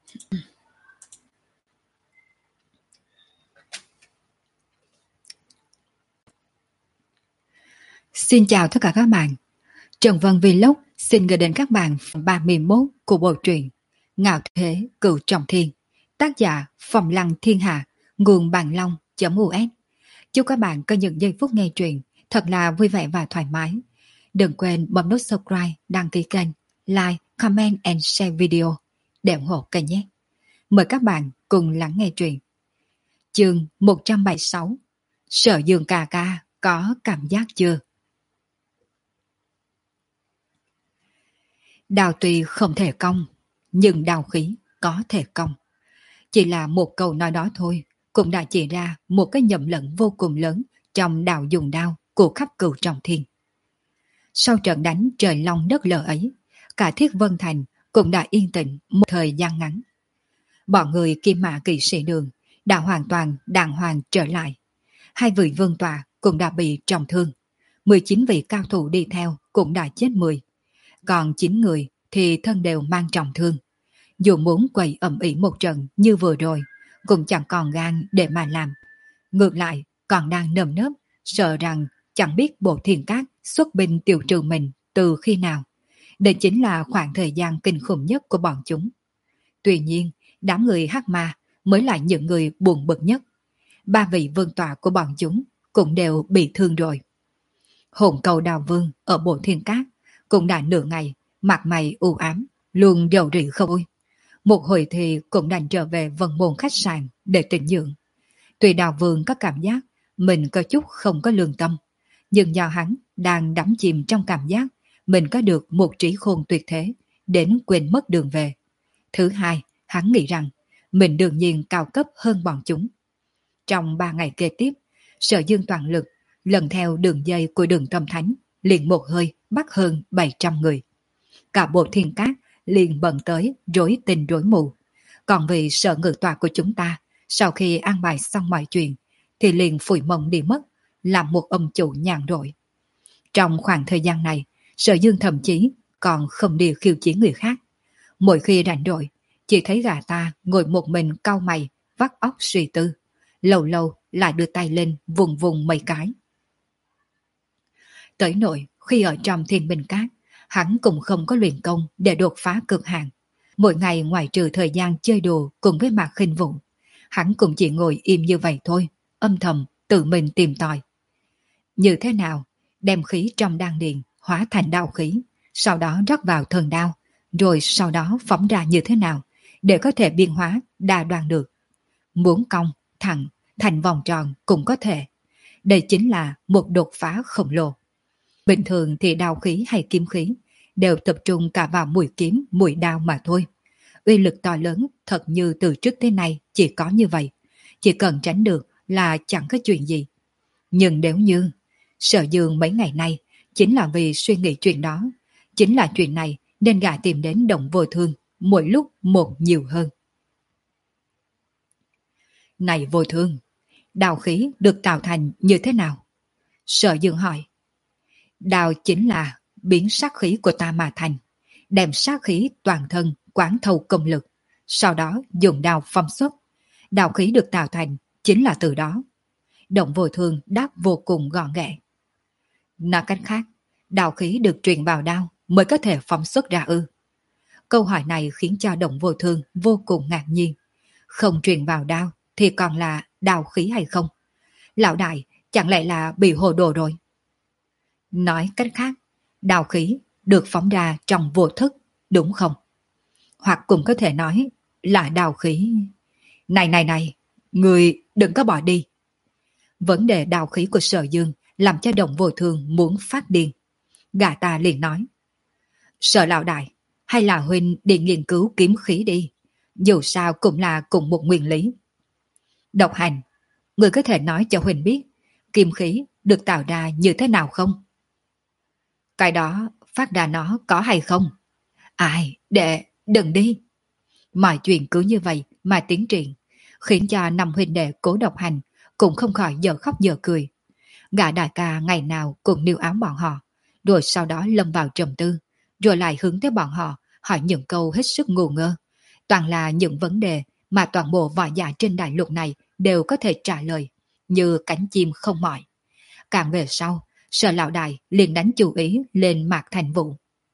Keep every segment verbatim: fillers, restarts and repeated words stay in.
Xin chào tất cả các bạn. Trần Vân Vlog xin gửi đến các bạn phần ba mươi mốt của bộ truyện Ngạo Thế Cửu Trọng Thiên, tác giả Phong Lăng Thiên Hạ, nguồn Bàn Long.u s. Chúc các bạn có những giây phút nghe truyện thật là vui vẻ và thoải mái. Đừng quên bấm nút subscribe, đăng ký kênh, like, comment and share video để ủng hộ kênh nhé. Mời các bạn cùng lắng nghe truyện. Chương một trăm bảy mươi sáu. Sở Dương ca ca có cảm giác chưa? Đào tuy không thể cong, nhưng đào khí có thể cong. Chỉ là một câu nói đó thôi, cũng đã chỉ ra một cái nhầm lẫn vô cùng lớn trong đào dùng đao của khắp Cửu Trọng Thiên. Sau trận đánh trời long đất lở ấy, cả Thiết Vân Thành cũng đã yên tĩnh một thời gian ngắn. Bọn người Kim Mã Kỵ Sĩ Đường đã hoàn toàn đàng hoàng trở lại. Hai vị vương tọa cũng đã bị trọng thương. mười chín vị cao thủ đi theo cũng đã chết mười. Còn chín người thì thân đều mang trọng thương. Dù muốn quậy ầm ĩ một trận như vừa rồi, cũng chẳng còn gan để mà làm. Ngược lại, còn đang nơm nớp, sợ rằng chẳng biết Bộ Thiên Cát xuất binh tiêu trừ mình từ khi nào. Đây chính là khoảng thời gian kinh khủng nhất của bọn chúng. Tuy nhiên, đám người hắc ma mới là những người buồn bực nhất. Ba vị vương tọa của bọn chúng cũng đều bị thương rồi. Hồn cầu Đào Vương ở Bộ Thiên Cát cũng đã nửa ngày, mặt mày u ám, luôn rầu rĩ không vui. Một hồi thì cũng đành trở về Vân Môn khách sạn để tĩnh dưỡng. Tuy Đào Vương có cảm giác mình có chút không có lương tâm, nhưng do hắn đang đắm chìm trong cảm giác mình có được một trí khôn tuyệt thế, đến quên mất đường về. Thứ hai, hắn nghĩ rằng mình đương nhiên cao cấp hơn bọn chúng. Trong ba ngày kế tiếp, Sở Dương toàn lực lần theo đường dây của Đường Tâm Thánh, liền một hơi bắt hơn bảy trăm người. Cả Bộ Thiên Cát liền bận tới rối tình rối mù. Còn vì Sở Ngự Tọa của chúng ta, sau khi an bài xong mọi chuyện, thì liền phủi mông đi mất, làm một ông chủ nhàn rỗi. Trong khoảng thời gian này, Sở Dương thậm chí còn không đi khiêu chiến người khác. Mỗi khi rảnh rỗi, chỉ thấy gã ta ngồi một mình cau mày, vắt óc suy tư. Lâu lâu lại đưa tay lên vùng vùng mấy cái. Tới nỗi khi ở trong Thiên Bình Cát, hắn cũng không có luyện công để đột phá cực hạn. Mỗi ngày ngoài trừ thời gian chơi đùa cùng với Mạc Khinh Vũ, hắn cũng chỉ ngồi im như vậy thôi, âm thầm tự mình tìm tòi. Như thế nào đem khí trong đan điền hóa thành đao khí, sau đó rót vào thần đao, rồi sau đó phóng ra như thế nào để có thể biên hóa đa đoan được. Muốn cong, thẳng, thành vòng tròn cũng có thể. Đây chính là một đột phá khổng lồ. Bình thường thì đao khí hay kiếm khí đều tập trung cả vào mũi kiếm, mũi đao mà thôi. Uy lực to lớn thật như từ trước tới nay chỉ có như vậy. Chỉ cần tránh được là chẳng có chuyện gì. Nhưng nếu như Sở Dương mấy ngày nay chính là vì suy nghĩ chuyện đó, chính là chuyện này nên gã tìm đến Động Vô Thương, mỗi lúc một nhiều hơn. Này Vô Thương, đao khí được tạo thành như thế nào? Sở Dương hỏi. Đao chính là biến sát khí của ta mà thành, đem sát khí toàn thân quán thâu công lực, sau đó dùng đao phong xuất. Đao khí được tạo thành chính là từ đó. Động Vô Thương đáp vô cùng gọn gẽ. Nói cách khác, đao khí được truyền vào đao mới có thể phóng xuất ra ư? Câu hỏi này khiến cho Động Vô Thương vô cùng ngạc nhiên. Không truyền vào đao thì còn là đao khí hay không? Lão đại chẳng lẽ là bị hồ đồ rồi? Nói cách khác, đao khí được phóng ra trong vô thức, đúng không? Hoặc cũng có thể nói là đao khí. Này này này, người đừng có bỏ đi. Vấn đề đao khí của Sở Dương làm cho Động Vô Thương muốn phát điên. Gã ta liền nói. Sở lão đại, hay là huynh đi nghiên cứu kiếm khí đi. Dù sao cũng là cùng một nguyên lý. Độc Hành, người có thể nói cho huynh biết kiếm khí được tạo ra như thế nào không? Cái đó phát ra nó có hay không? Ai, đệ, đừng đi. Mọi chuyện cứ như vậy mà tiến triển, khiến cho năm huynh đệ Cố Độc Hành cũng không khỏi giờ khóc giờ cười. Gã đại ca ngày nào cũng níu áo bọn họ, rồi sau đó lâm vào trầm tư, rồi lại hướng tới bọn họ hỏi những câu hết sức ngu ngơ. toàn là những vấn đề mà toàn bộ võ giả trên đại lục này đều có thể trả lời, như cánh chim không mỏi. Càng về sau, Sở lão đại liền đánh chú ý lên Mạc Thành Vũ.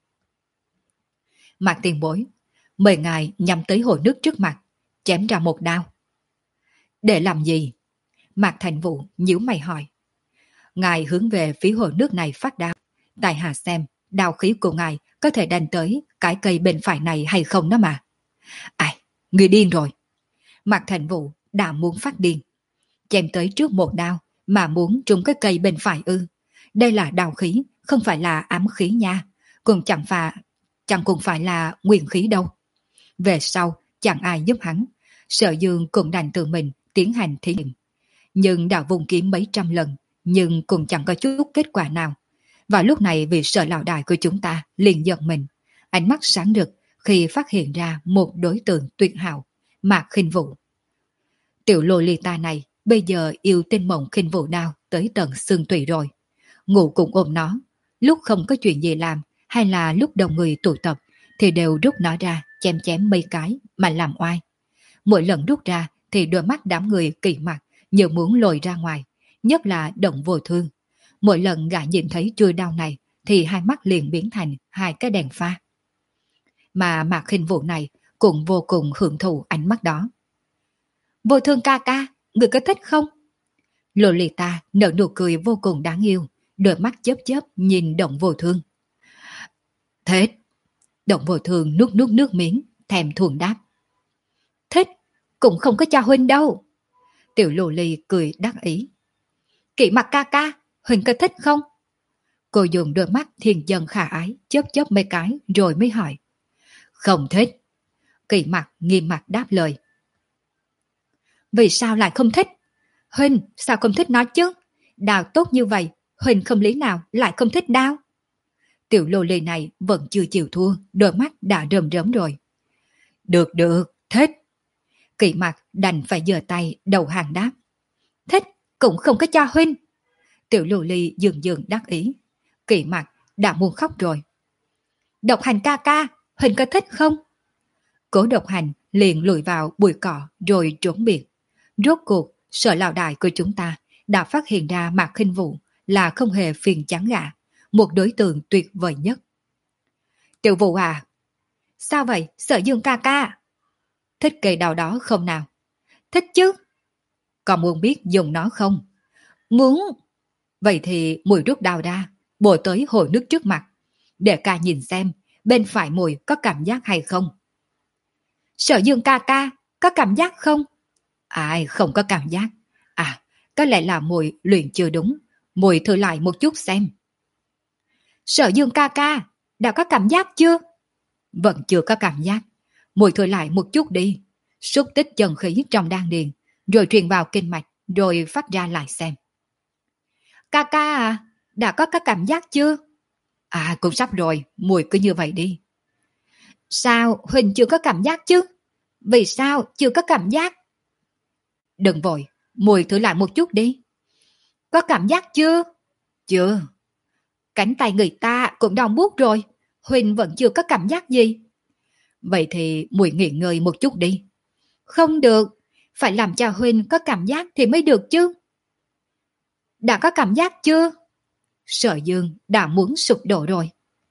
Mạc tiền bối, mời ngài nhắm tới hồ nước trước mặt, chém ra một đao. Để làm gì? Mạc Thành Vũ nhíu mày hỏi. Ngài hướng về phía hồ nước này phát đao. Tại hạ xem, đao khí của ngài có thể đánh tới cái cây bên phải này hay không đó mà. Ai, người điên rồi. Mạc Thành Vũ đã muốn phát điên. Chém tới trước một đao mà muốn trúng cái cây bên phải ư. Đây là đao khí, không phải là ám khí nha. Cũng chẳng phải, chẳng cũng phải là nguyên khí đâu. Về sau, chẳng ai giúp hắn. Sở Dương cũng đành tự mình tiến hành thí nghiệm. Nhưng đã vùng kiếm mấy trăm lần, nhưng cũng chẳng có chút kết quả nào. Và lúc này vị Sở lão đại của chúng ta liền giật mình, ánh mắt sáng rực khi phát hiện ra một đối tượng tuyệt hảo, Mạc Khinh Vũ. Tiểu lô ly ta này bây giờ yêu tên mộng Khinh Vũ đao tới tận xương tủy rồi. Ngủ cũng ôm nó, lúc không có chuyện gì làm hay là lúc đông người tụ tập thì đều rút nó ra chém chém mấy cái mà làm oai. Mỗi lần rút ra thì đôi mắt đám người kỳ mặt như muốn lồi ra ngoài, nhất là Động Vô Thương. Mỗi lần gã nhìn thấy chuôi đao này thì hai mắt liền biến thành hai cái đèn pha. Mà Mạc Khinh Vũ này cũng vô cùng hưởng thụ ánh mắt đó. Vô Thương ca ca, người có thích không? Lolita nở nụ cười vô cùng đáng yêu, đôi mắt chớp chớp nhìn Động Vô Thương. Thích. Động Vô Thương nuốt nuốt nước miếng, thèm thuồng đáp. Thích, cũng không có cho huynh đâu. Tiểu Lô Ly cười đắc ý. Kỵ Mặc ca ca, huynh có thích không? Cô dùng đôi mắt thiên dân khả ái chớp chớp mấy cái rồi mới hỏi. Không thích. Kỵ Mặc nghiêm mặt đáp lời. Vì sao lại không thích? Huynh sao không thích nó chứ? Đào tốt như vậy, huynh không lý nào lại không thích đao? Tiểu Lô Ly này vẫn chưa chịu thua, đôi mắt đã rơm rớm rồi. Được được, thích. Kỵ Mặc đành phải giơ tay đầu hàng đáp. Thích cũng không có cho huynh. Tiểu Lô Ly dường dường đắc ý. Kỵ Mặc đã muốn khóc rồi. Độc Hành ca ca, huynh có thích không? Cố Độc Hành liền lùi vào bụi cỏ rồi trốn biệt. Rốt cuộc, Sở lão đại của chúng ta đã phát hiện ra Mạc Khinh Vũ là không hề phiền chán gã, một đối tượng tuyệt vời nhất. Tiểu Vũ à? Sao vậy, Sở Dương ca ca? Thích cây đào đó không nào? Thích chứ. Còn muốn biết dùng nó không? Muốn. Vậy thì mùi rút đào ra, bổ tới hồ nước trước mặt, để ca nhìn xem bên phải mùi có cảm giác hay không. Sở Dương ca ca, có cảm giác không? Ai không có cảm giác. À, có lẽ là mùi luyện chưa đúng. Mùi thử lại một chút xem. Sở Dương ca ca, đã có cảm giác chưa? Vẫn chưa có cảm giác. Mùi thử lại một chút đi. Xúc tích chân khí trong đan điền, rồi truyền vào kinh mạch, rồi phát ra lại xem. Ca ca à, đã có cái cảm giác chưa? À, cũng sắp rồi, mùi cứ như vậy đi. Sao Huỳnh chưa có cảm giác chứ? Vì sao chưa có cảm giác? Đừng vội, mùi thử lại một chút đi. Có cảm giác chưa? Chưa. Cánh tay người ta cũng đau buốt rồi, Huỳnh vẫn chưa có cảm giác gì. Vậy thì mùi nghỉ ngơi một chút đi. Không được, phải làm cho Huỳnh có cảm giác thì mới được chứ. Đã có cảm giác chưa? Sở Dương đã muốn sụp đổ rồi.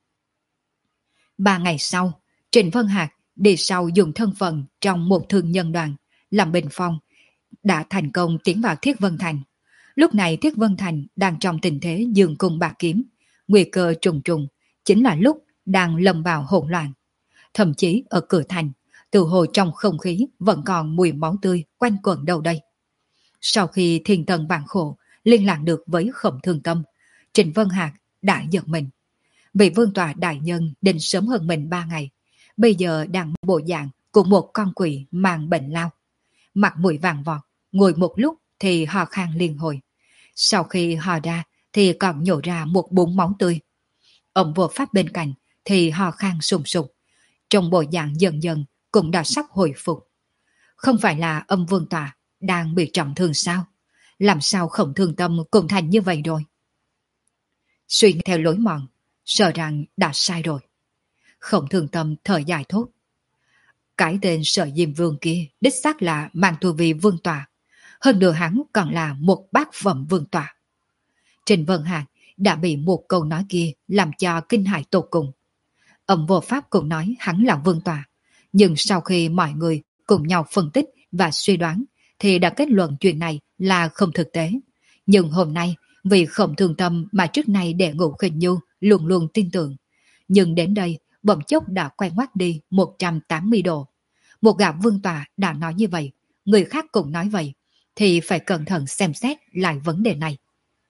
Ba ngày sau, Trịnh Vân Hạc đi sau dùng thân phận trong một thương nhân đoàn làm bình phong, đã thành công tiến vào Thiết Vân Thành. Lúc này Thiết Vân Thành đang trong tình thế dương cung bạc kiếm, nguy cơ trùng trùng, chính là lúc đang lâm vào hỗn loạn. Thậm chí ở cửa thành, từ hồ trong không khí vẫn còn mùi máu tươi quanh quẩn đâu đây. Sau khi thiên thần vạn khổ liên lạc được với Khổng Thương Tâm, Trịnh Vân Hạc đã giật mình. Vị vương tọa đại nhân đến sớm hơn mình ba ngày, bây giờ đang bộ dạng của một con quỷ mang bệnh lao. Mặt mũi vàng vọt, ngồi một lúc thì ho khan liên hồi. Sau khi ho ra thì còn nhổ ra một búng máu tươi. Ông vô pháp bên cạnh thì ho khan sùng sục. Trong bộ dạng dần dần cũng đã sắp hồi phục. Không phải là âm vương tọa đang bị trọng thương sao? Làm sao Khổng Thương Tâm cũng thành như vậy rồi? Suy theo lối mòn, sợ rằng đã sai rồi. Khổng Thương Tâm thở dài thốt. Cái tên Sở Diêm Vương kia đích xác là mang tu vi vương tọa, hơn nữa hắn còn là một bát phẩm vương tọa. Trình Vân Hạc đã bị một câu nói kia làm cho kinh hãi tột cùng. Ông vô pháp cũng nói hắn là vương tọa, nhưng sau khi mọi người cùng nhau phân tích và suy đoán thì đã kết luận chuyện này là không thực tế. Nhưng hôm nay vì không thương tâm mà trước nay Đệ Ngũ Khinh Nhu luôn luôn tin tưởng, nhưng đến đây bỗng chốc đã quay ngoắt đi một trăm tám mươi độ. Một gã vương tọa đã nói như vậy, người khác cũng nói vậy, thì phải cẩn thận xem xét lại vấn đề này.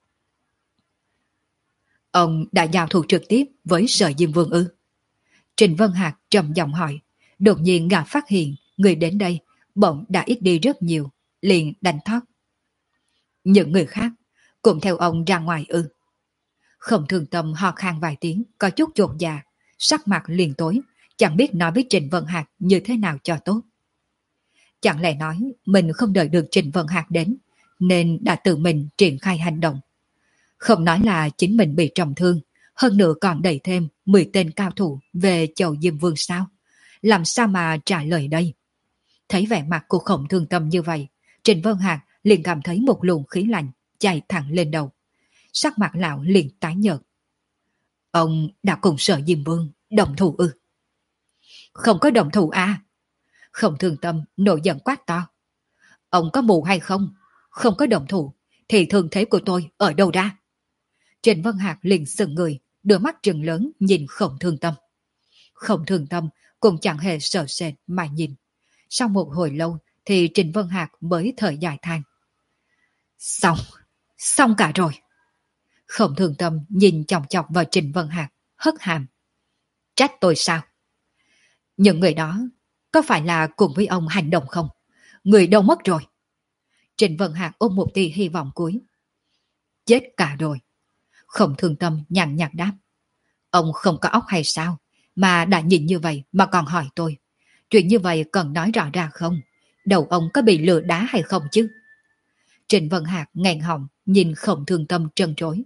Ông đã giao thủ trực tiếp với Sở Diêm Vương ư? Trình Vân Hạc trầm giọng hỏi. Đột nhiên gã phát hiện người đến đây bỗng đã ít đi rất nhiều, liền đành thót. Những người khác cũng theo ông ra ngoài ư? Không Thương Tâm ho khan vài tiếng, có chút chột dạ, sắc mặt liền tối, chẳng biết nói với Trình Vân Hạc như thế nào cho tốt. Chẳng lẽ nói mình không đợi được Trình Vân Hạc đến, nên đã tự mình triển khai hành động. Không nói là chính mình bị trọng thương, hơn nữa còn đẩy thêm mười tên cao thủ về chầu Diêm Vương sao? Làm sao mà trả lời đây? Thấy vẻ mặt của Khổng Thương Tâm như vậy, Trình Vân Hạc liền cảm thấy một luồng khí lạnh chạy thẳng lên đầu. Sắc mặt lão liền tái nhợt. Ông đã cùng Sở Diêm Vương đồng thủ ư? Không có đồng thủ à? Khổng Thương Tâm nổi giận quát to. Ông có mù hay không? Không có đồng thủ thì thương thế của tôi ở đâu ra? Trình Vân Hạc liền sững người, đôi mắt trừng lớn nhìn Khổng Thương Tâm. Khổng Thương Tâm cũng chẳng hề sợ sệt mà nhìn. Sau một hồi lâu thì Trình Vân Hạc mới thở dài than. Xong, xong cả rồi. Khổng Thương Tâm nhìn chòng chọc vào Trình Vân Hạc, hất hàm. Trách tôi sao? Những người đó có phải là cùng với ông hành động không? Người đâu mất rồi? Trình Vân Hạc ôm một tia hy vọng cuối. Chết cả rồi. Khổng Thương Tâm nhàn nhạt đáp. Ông không có óc hay sao? Mà đã nhìn như vậy mà còn hỏi tôi. Chuyện như vậy cần nói rõ ra không? Đầu ông có bị lừa đá hay không chứ? Trình Vân Hạc nghẹn họng nhìn Khổng Thương Tâm trân trối.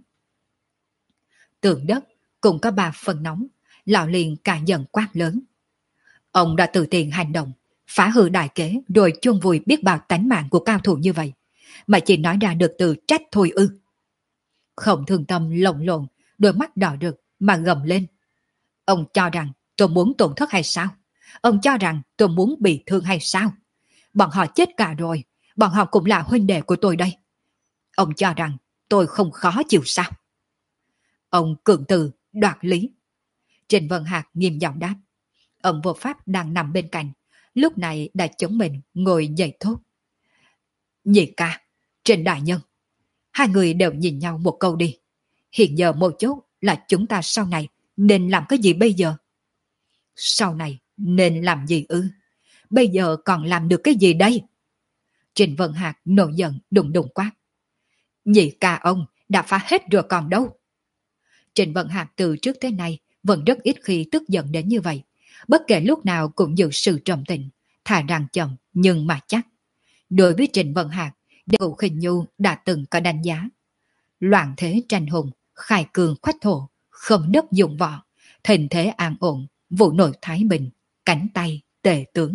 Tượng đất cũng có ba phần nóng, lão liền cả giận quát lớn. Ông đã tự tiện hành động, phá hư đại kế rồi chôn vùi biết bao tánh mạng của cao thủ như vậy, mà chỉ nói ra được từ trách thôi ư? Khổng Thương Tâm lồng lộn, đôi mắt đỏ rực mà gầm lên. Ông cho rằng tôi muốn tổn thất hay sao? Ông cho rằng tôi muốn bị thương hay sao? Bọn họ chết cả rồi, bọn họ cũng là huynh đệ của tôi đây. Ông cho rằng tôi không khó chịu sao? Ông cường từ, đoạt lý. Trình Vân Hạc nghiêm giọng đáp. Ông vô pháp đang nằm bên cạnh, lúc này đã chống mình ngồi dậy thốt. Nhị ca, Trình đại nhân. Hai người đều nhìn nhau một câu đi. Hiện giờ một chút là chúng ta sau này nên làm cái gì bây giờ? Sau này nên làm gì ư? Bây giờ còn làm được cái gì đây? Trình Vân Hạc nổi giận đùng đùng quát. Nhị ca ông đã phá hết rồi còn đâu? Trình Vân Hạc từ trước tới nay vẫn rất ít khi tức giận đến như vậy. Bất kể lúc nào cũng giữ sự trầm tĩnh, thà rằng chậm nhưng mà chắc. Đối với Trình Vân Hạc, Đệ Ngũ Khinh Nhu đã từng có đánh giá. Loạn thế tranh hùng, khai cường khoách thổ, không đất dụng võ, thịnh thế an ổn, vụ nổi thái bình, cánh tay tề tướng.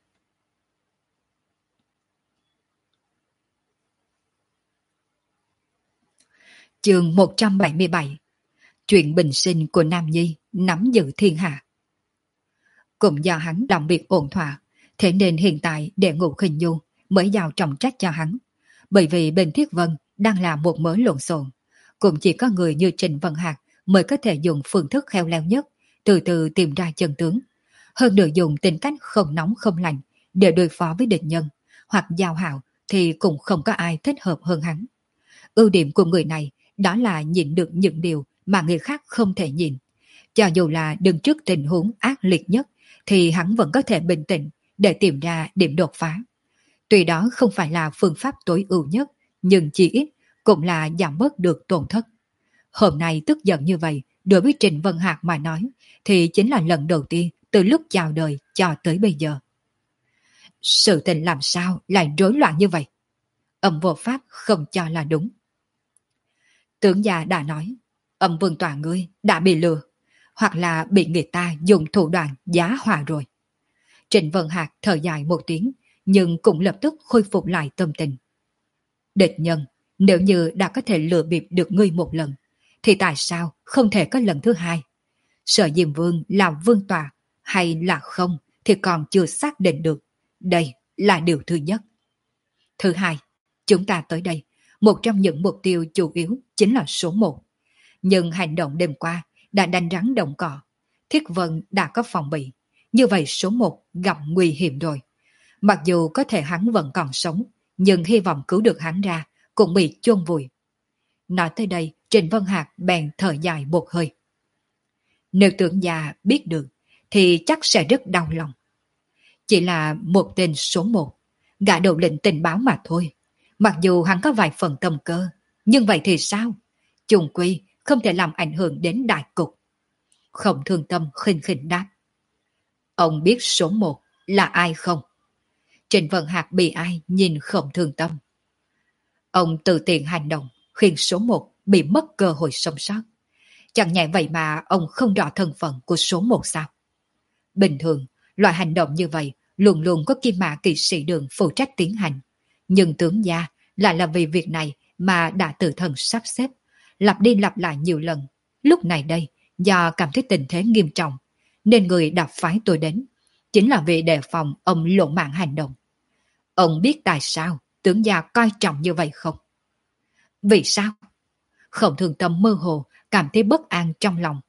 Chương một trăm bảy mươi bảy. Chuyện bình sinh của Nam Nhi nắm giữ thiên hạ. Cũng do hắn làm việc ổn thỏa, thế nên hiện tại Đệ Ngũ Khinh Nhu mới giao trọng trách cho hắn. Bởi vì bên Thiết Vân đang là một mớ lộn xộn, cũng chỉ có người như Trình Vân Hạc mới có thể dùng phương thức khéo léo nhất, từ từ tìm ra chân tướng. Hơn nữa dùng tính cách không nóng không lạnh để đối phó với địch nhân, hoặc giao hảo thì cũng không có ai thích hợp hơn hắn. Ưu điểm của người này đó là nhìn được những điều mà người khác không thể nhìn. Cho dù là đứng trước tình huống ác liệt nhất thì hắn vẫn có thể bình tĩnh để tìm ra điểm đột phá. Tuy đó không phải là phương pháp tối ưu nhất, nhưng chỉ ít cũng là giảm bớt được tổn thất. Hôm nay tức giận như vậy, đối với Trình Vân Hạc mà nói, thì chính là lần đầu tiên từ lúc chào đời cho tới bây giờ. Sự tình làm sao lại rối loạn như vậy? Âm vô pháp không cho là đúng. Tướng già đã nói, Âm vương tòa ngươi đã bị lừa, hoặc là bị người ta dùng thủ đoạn giá hòa rồi. Trịnh Vân Hạc thở dài một tiếng, nhưng cũng lập tức khôi phục lại tâm tình. Địch nhân, nếu như đã có thể lừa bịp được ngươi một lần, thì tại sao không thể có lần thứ hai? Sở Diêm Vương là vương tọa hay là không thì còn chưa xác định được. Đây là điều thứ nhất. Thứ hai, chúng ta tới đây, một trong những mục tiêu chủ yếu chính là số một. Nhưng hành động đêm qua đã đánh rắn động cỏ. Thiết Vân đã có phòng bị. Như vậy số một gặp nguy hiểm rồi. Mặc dù có thể hắn vẫn còn sống, nhưng hy vọng cứu được hắn ra cũng bị chôn vùi. Nói tới đây, Trịnh Vân Hạc bèn thở dài một hơi. Nếu tưởng già biết được, thì chắc sẽ rất đau lòng. Chỉ là một tên số một, gã đầu lĩnh tình báo mà thôi. Mặc dù hắn có vài phần tâm cơ, nhưng vậy thì sao? Chung quy không thể làm ảnh hưởng đến đại cục. Khổng Thương Tâm khinh khinh đáp. Ông biết số một là ai không? Trịnh Vân Hạc bị ai nhìn Khổng Thương Tâm. Ông tự tiện hành động khiến số một bị mất cơ hội sống sót. Chẳng nhẹ vậy mà ông không rõ thân phận của số một sao? Bình thường, loại hành động như vậy luôn luôn có Kim Mã kỵ sĩ đường phụ trách tiến hành. Nhưng tướng gia lại là vì việc này mà đã tự thân sắp xếp, lặp đi lặp lại nhiều lần. Lúc này đây, do cảm thấy tình thế nghiêm trọng, nên người đã phái tôi đến, chính là vì đề phòng ông lộ mạng hành động. Ông biết tại sao tướng gia coi trọng như vậy không? Vì sao? Khổng Thương Tâm mơ hồ cảm thấy bất an trong lòng.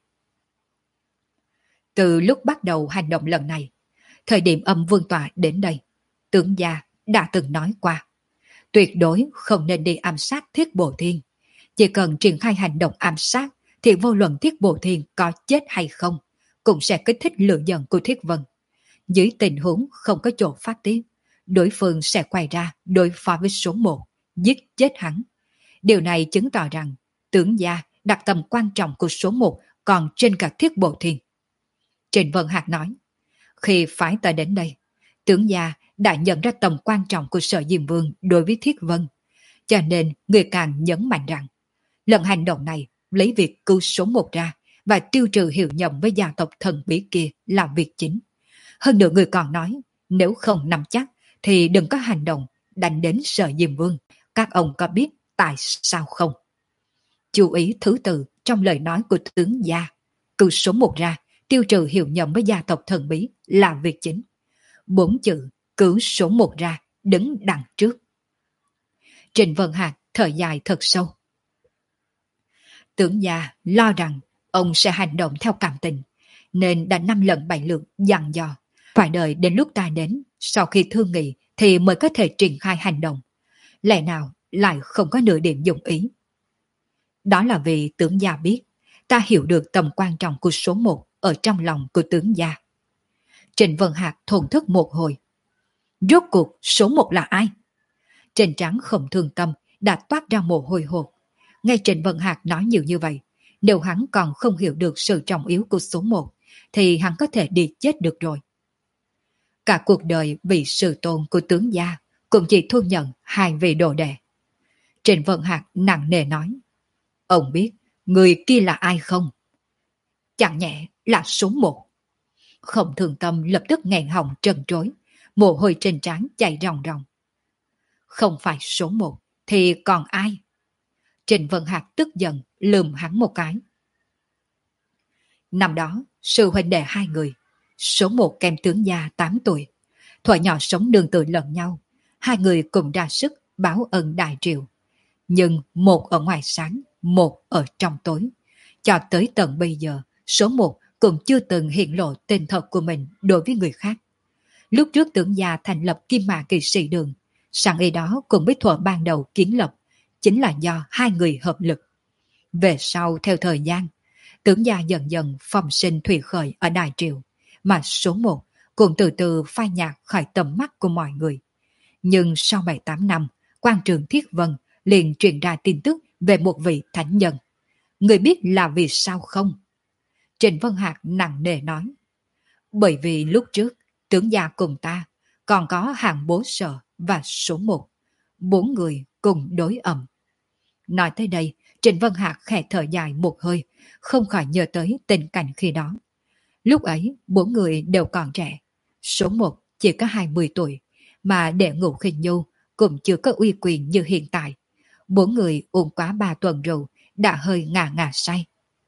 Từ lúc bắt đầu hành động lần này, thời điểm âm vương tọa đến đây, tướng gia đã từng nói qua, tuyệt đối không nên đi ám sát Thiết Bổ Thiên. Chỉ cần triển khai hành động ám sát thì vô luận Thiết Bổ Thiên có chết hay không cũng sẽ kích thích lửa giận của Thiết Vân. Dưới tình huống không có chỗ phát tiết, đối phương sẽ quay ra đối phó với số một, giết chết hắn. Điều này chứng tỏ rằng tướng gia đặt tầm quan trọng của số một còn trên cả Thiết Bổ Thiên. Trịnh Vân Hạc nói, khi phái ta đến đây, tướng gia đã nhận ra tầm quan trọng của Sở Diêm Vương đối với Thiết Vân, cho nên người càng nhấn mạnh rằng lần hành động này lấy việc cứu số một ra và tiêu trừ hiểu nhầm với gia tộc thần bí kia là việc chính. Hơn nữa người còn nói, nếu không nắm chắc thì đừng có hành động đánh đến Sở Diêm Vương. Các ông có biết tại sao không? Chú ý thứ tự trong lời nói của tướng gia. Cứu số một ra, tiêu trừ hiểu nhầm với gia tộc thần bí là việc chính. Bốn chữ cứu số một ra đứng đằng trước. Trịnh Vân Hạc thở dài thật sâu. Tướng gia lo rằng ông sẽ hành động theo cảm tình, nên đã năm lần bảy lượt dặn dò, phải đợi đến lúc ta đến, sau khi thương nghị thì mới có thể triển khai hành động. Lẽ nào lại không có nửa điểm dụng ý? Đó là vì tướng gia biết, ta hiểu được tầm quan trọng của số một ở trong lòng của tướng gia. Trịnh Vân Hạc thổn thức một hồi. Rốt cuộc số một là ai? Trên trán Khổng Thương Tâm đã toát ra mồ hôi hột. Nghe Trịnh Vân Hạc nói nhiều như vậy, nếu hắn còn không hiểu được sự trọng yếu của số một, thì hắn có thể đi chết được rồi. Cả cuộc đời vì sự tôn của tướng gia cũng chỉ thu nhận hai vị đồ đệ. Trịnh Vân Hạc nặng nề nói, ông biết người kia là ai không? Chẳng nhẹ là số một. Khổng Thường Tâm lập tức nghẹn họng trần trối, mồ hôi trên trán chảy ròng ròng. Không phải số một thì còn ai? Trịnh Vân Hạc tức giận lườm hắn một cái. Năm đó, sư huynh đệ hai người, số một kèm tướng gia tám tuổi, thuở nhỏ sống đường tự lẫn nhau, hai người cùng ra sức báo ân đại triều. Nhưng một ở ngoài sáng, một ở trong tối. Cho tới tận bây giờ, số một cũng chưa từng hiện lộ tên thật của mình đối với người khác. Lúc trước tướng gia thành lập Kim Mã Kỵ Sĩ Đường, sẵn ý đó cùng với thuở ban đầu kiến lập, chính là do hai người hợp lực. Về sau theo thời gian, tướng gia dần dần phong sinh thủy khởi ở Đại Triều, mà số một cũng từ từ phai nhạt khỏi tầm mắt của mọi người. Nhưng sau bảy tám năm, quan trường Thiết Vân liền truyền ra tin tức về một vị thánh nhân. Người biết là vì sao không? Trịnh Vân Hạc nặng nề nói. Bởi vì lúc trước, tướng gia cùng ta còn có Hàng Bố Sở và số một. Bốn người cùng đối ẩm. Nói tới đây, Trịnh Vân Hạc khẽ thở dài một hơi, không khỏi nhớ tới tình cảnh khi đó. Lúc ấy, bốn người đều còn trẻ. Số một chỉ có hai mươi tuổi, mà Đệ Ngũ Khinh Nhu cũng chưa có uy quyền như hiện tại. Bốn người uống quá ba tuần rượu, đã hơi ngà ngà say.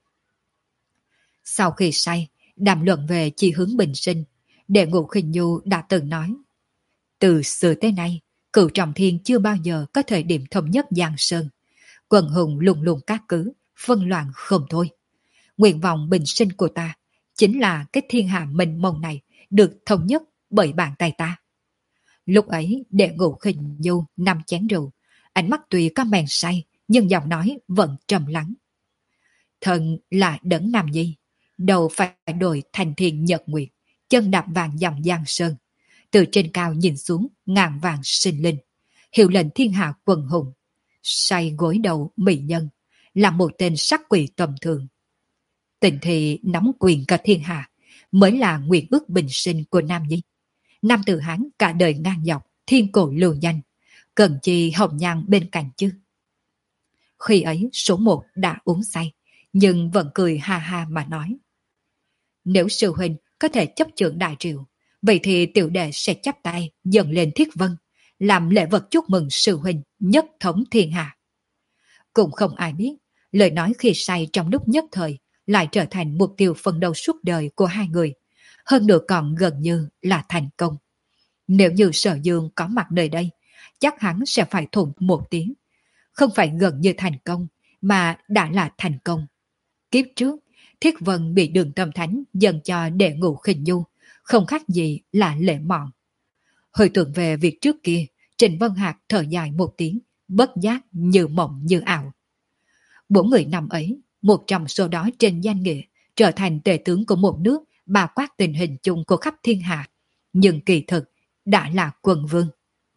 Sau khi say, đàm luận về chi hướng bình sinh, Đệ Ngũ Khinh Nhu đã từng nói: từ xưa tới nay, Cửu Trọng Thiên chưa bao giờ có thời điểm thống nhất Giang Sơn. Quần hùng lùng lùng các cứ, phân loạn không thôi. Nguyện vọng bình sinh của ta chính là cái thiên hạ mênh mông này được thống nhất bởi bàn tay ta. Lúc ấy, Đệ Ngũ Khinh Nhu nằm chén rượu, ánh mắt tuy có men say, nhưng giọng nói vẫn trầm lắng. Thần là Đấng Nam Nhi, đầu phải đổi thành thiên nhật nguyệt, chân đạp vàng dòng Giang Sơn. Từ trên cao nhìn xuống ngàn vàng sinh linh, hiệu lệnh thiên hạ quần hùng. Say gối đầu mỹ nhân, là một tên sắc quỷ tầm thường. Tình thì nắm quyền cả thiên hạ, mới là nguyện ước bình sinh của Nam Nhi. Nam tử Hán cả đời ngang dọc, thiên cổ lưu danh, cần chi hồng nhan bên cạnh chứ. Khi ấy số một đã uống say, nhưng vẫn cười ha ha mà nói: nếu sư huynh có thể chấp trưởng đại triều, vậy thì tiểu đệ sẽ chắp tay dâng lên thiết vân, làm lễ vật chúc mừng sư huynh nhất thống thiên hạ. Cũng không ai biết, lời nói khi say trong lúc nhất thời lại trở thành mục tiêu phấn đấu suốt đời của hai người, hơn nữa còn gần như là thành công. Nếu như Sở Dương có mặt nơi đây, chắc hắn sẽ phải thủng một tiếng. Không phải gần như thành công, mà đã là thành công. Kiếp trước, Thiết Vân bị Đường Tâm Thánh dâng cho Đệ Ngũ Khinh Nhu, không khác gì là lễ mọn. Hồi tưởng về việc trước kia, Trịnh Vân Hạc thở dài một tiếng, bất giác như mộng như ảo. Bốn người năm ấy, một trong số đó trên danh nghĩa, trở thành tể tướng của một nước, bao quát tình hình chung của khắp thiên hạ, nhưng kỳ thực đã là quần vương.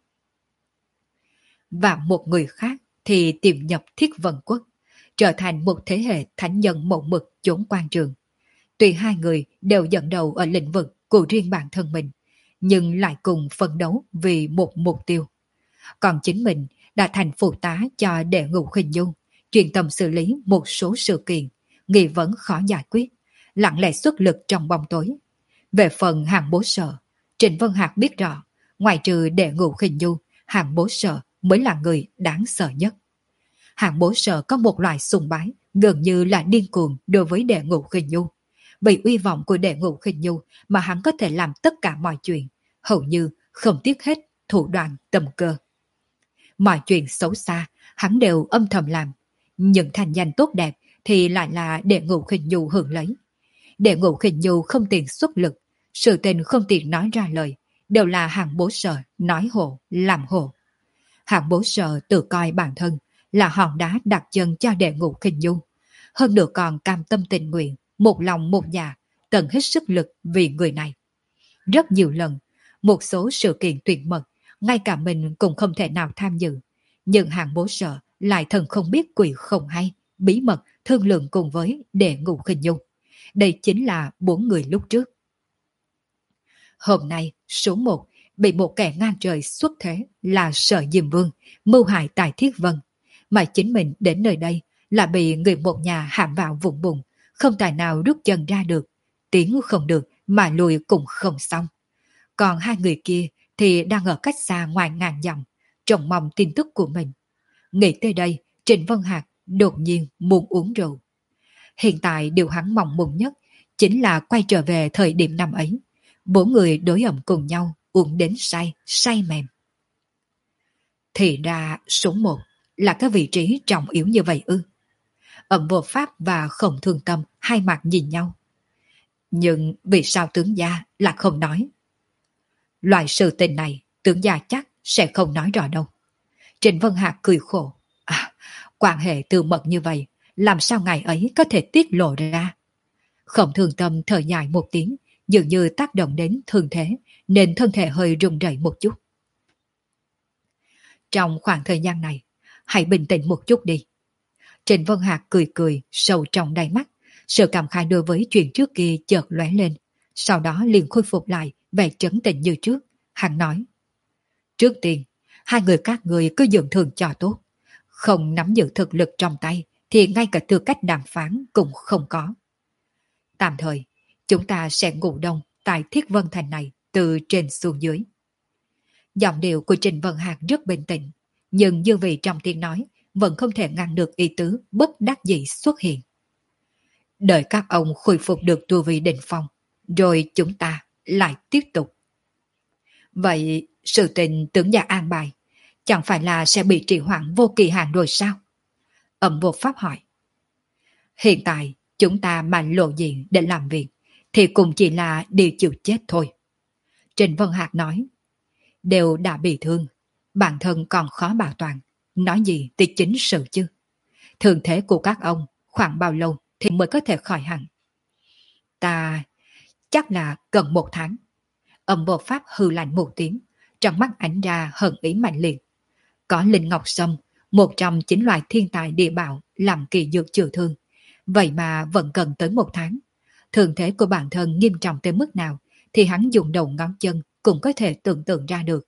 Và một người khác thì tiềm nhập Thiết Vân Quốc, trở thành một thế hệ thánh nhân mộng mực chốn quan trường. Tuy hai người đều dẫn đầu ở lĩnh vực của riêng bản thân mình, nhưng lại cùng phấn đấu vì một mục tiêu. Còn chính mình đã thành phụ tá cho Đệ Ngũ Khinh Nhu, chuyên tâm xử lý một số sự kiện, nghi vấn khó giải quyết, lặng lẽ xuất lực trong bóng tối. Về phần Hàng Bố Sở, Trịnh Vân Hạc biết rõ, ngoài trừ Đệ Ngũ Khinh Nhu, Hàng Bố Sở mới là người đáng sợ nhất. Hàng Bố Sở có một loại sùng bái gần như là điên cuồng đối với Đệ Ngũ Khinh Nhu. Vì uy vọng của Đệ Ngũ Khinh Nhu mà hắn có thể làm tất cả mọi chuyện, hầu như không tiếc hết thủ đoạn tầm cơ. Mọi chuyện xấu xa, hắn đều âm thầm làm. Nhưng thành danh tốt đẹp thì lại là Đệ Ngũ Khinh Nhu hưởng lấy. Đệ Ngũ Khinh Nhu không tiền xuất lực, sự tình không tiền nói ra lời, đều là Hàng Bố Sở nói hộ, làm hộ. Hàng Bố Sở tự coi bản thân là hòn đá đặt chân cho Đệ Ngũ Khinh Nhu, hơn nữa còn cam tâm tình nguyện, một lòng một dạ, tận hết sức lực vì người này. Rất nhiều lần, một số sự kiện tuyệt mật, ngay cả mình cũng không thể nào tham dự, nhưng Hàng Bố Sở lại thần không biết quỷ không hay, bí mật thương lượng cùng với Đệ Ngũ Khinh Nhu. Đây chính là bốn người lúc trước. Hôm nay, số một bị một kẻ ngang trời xuất thế là Sở Diêm Vương mưu hại tại Thiết Vân, mà chính mình đến nơi đây là bị người một nhà hãm vào vùng bùn, không tài nào rút chân ra được, tiến không được mà lùi cũng không xong. Còn hai người kia thì đang ở cách xa ngoài ngàn dặm, trông mong tin tức của mình. Nghĩ tới đây, Trịnh Vân Hạc đột nhiên muốn uống rượu. Hiện tại điều hắn mong muốn nhất chính là quay trở về thời điểm năm ấy. Bốn người đối ẩm cùng nhau, uống đến say, say mềm. Thì ra số một là cái vị trí trọng yếu như vậy ư? Ẩm Vô Pháp và Khổng Thương Tâm hai mặt nhìn nhau. Nhưng vì sao tướng gia là không nói? Loại sự tình này tướng gia chắc sẽ không nói rõ đâu. Trịnh Vân Hạc cười khổ. À, quan hệ tư mật như vậy, làm sao ngày ấy có thể tiết lộ ra? Khổng Thương Tâm thở dài một tiếng, dường như tác động đến thương thế, nên thân thể hơi run rẩy một chút. Trong khoảng thời gian này, hãy bình tĩnh một chút đi. Trịnh Vân Hạc cười cười, sâu trong đáy mắt, sự cảm khai đối với chuyện trước kia chợt lóe lên, sau đó liền khôi phục lại vẻ trấn tĩnh như trước. Hắn nói: trước tiên, hai người các người cứ dưỡng thường cho tốt, không nắm giữ thực lực trong tay thì ngay cả tư cách đàm phán cũng không có. Tạm thời, chúng ta sẽ ngủ đông tại Thiết Vân Thành này, từ trên xuống dưới. Giọng điệu của Trình Vân Hạc rất bình tĩnh, nhưng dư vị trong tiếng nói vẫn không thể ngăn được ý tứ bất đắc dĩ xuất hiện. Đợi các ông khôi phục được tu vi đỉnh phong, rồi chúng ta lại tiếp tục. Vậy sự tình tướng gia an bài, chẳng phải là sẽ bị trì hoãn vô kỳ hạn rồi sao? Ẩm vô pháp hỏi. Hiện tại chúng ta mà lộ diện để làm việc, thì cũng chỉ là đi chịu chết thôi. Trình Vân Hạc nói. Đều đã bị thương, bản thân còn khó bảo toàn, nói gì thì chính sự chứ. Thường thế của các ông khoảng bao lâu thì mới có thể khỏi hẳn? Ta chắc là gần một tháng. Âm vô pháp hư lạnh một tiếng, trong mắt ánh ra hận ý mạnh liệt. Có linh ngọc sâm, một trong chín loại thiên tài địa bảo làm kỳ dược chữa thương, vậy mà vẫn cần tới một tháng. Thường thế của bản thân nghiêm trọng tới mức nào thì hắn dùng đầu ngón chân cũng có thể tưởng tượng ra được.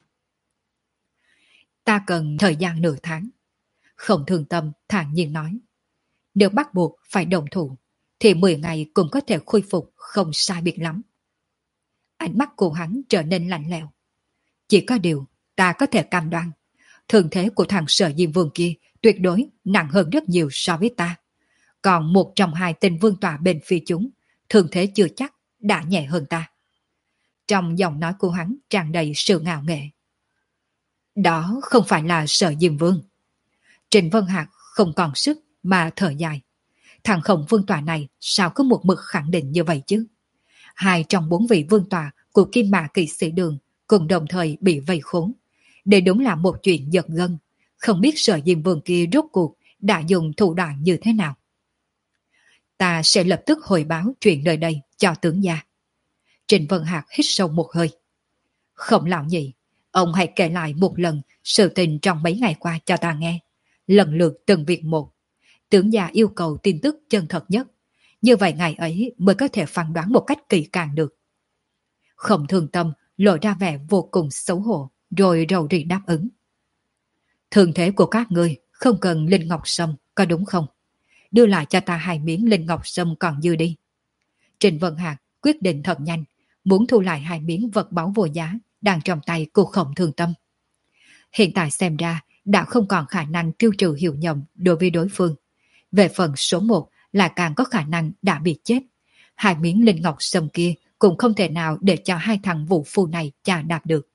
Ta cần thời gian nửa tháng. Không Thương Tâm thản nhiên nói. Nếu bắt buộc phải đồng thủ, thì mười ngày cũng có thể khôi phục không sai biệt lắm. Ánh mắt của hắn trở nên lạnh lẽo. Chỉ có điều, ta có thể cam đoan, thường thế của thằng Sở Diêm Vương kia tuyệt đối nặng hơn rất nhiều so với ta. Còn một trong hai tên vương tọa bên phía chúng, thường thế chưa chắc đã nhẹ hơn ta. Trong giọng nói của hắn tràn đầy sự ngạo nghệ. Đó không phải là Sở Diêm Vương. Trình Vân Hạc không còn sức mà thở dài. Thằng Khổng Vương tọa này sao có một mực khẳng định như vậy chứ? Hai trong bốn vị vương tọa của Kim Mã Kỵ Sĩ Đường cùng đồng thời bị vây khốn. Đây đúng là một chuyện giật gân. Không biết Sở Diêm Vương kia rốt cuộc đã dùng thủ đoạn như thế nào. Ta sẽ lập tức hồi báo chuyện nơi đây cho tướng gia. Trình Vân Hạc hít sâu một hơi. Khổng lão nhị, ông hãy kể lại một lần sự tình trong mấy ngày qua cho ta nghe. Lần lượt từng việc một. Tướng gia yêu cầu tin tức chân thật nhất. Như vậy ngày ấy mới có thể phán đoán một cách kỳ càng được. Không Thương Tâm lộ ra vẻ vô cùng xấu hổ, rồi rầu rĩ đáp ứng. Thường thế của các ngươi không cần linh ngọc sâm, có đúng không? Đưa lại cho ta hai miếng linh ngọc sâm còn dư đi. Trình Vân Hạc quyết định thật nhanh, muốn thu lại hai miếng vật báu vô giá đang trong tay của Không Thương Tâm. Hiện tại xem ra đã không còn khả năng tiêu trừ hiểu nhầm đối với đối phương. Về phần số một là càng có khả năng đã bị chết. Hai miếng linh ngọc sâm kia cũng không thể nào để cho hai thằng vũ phu này chà đạp được.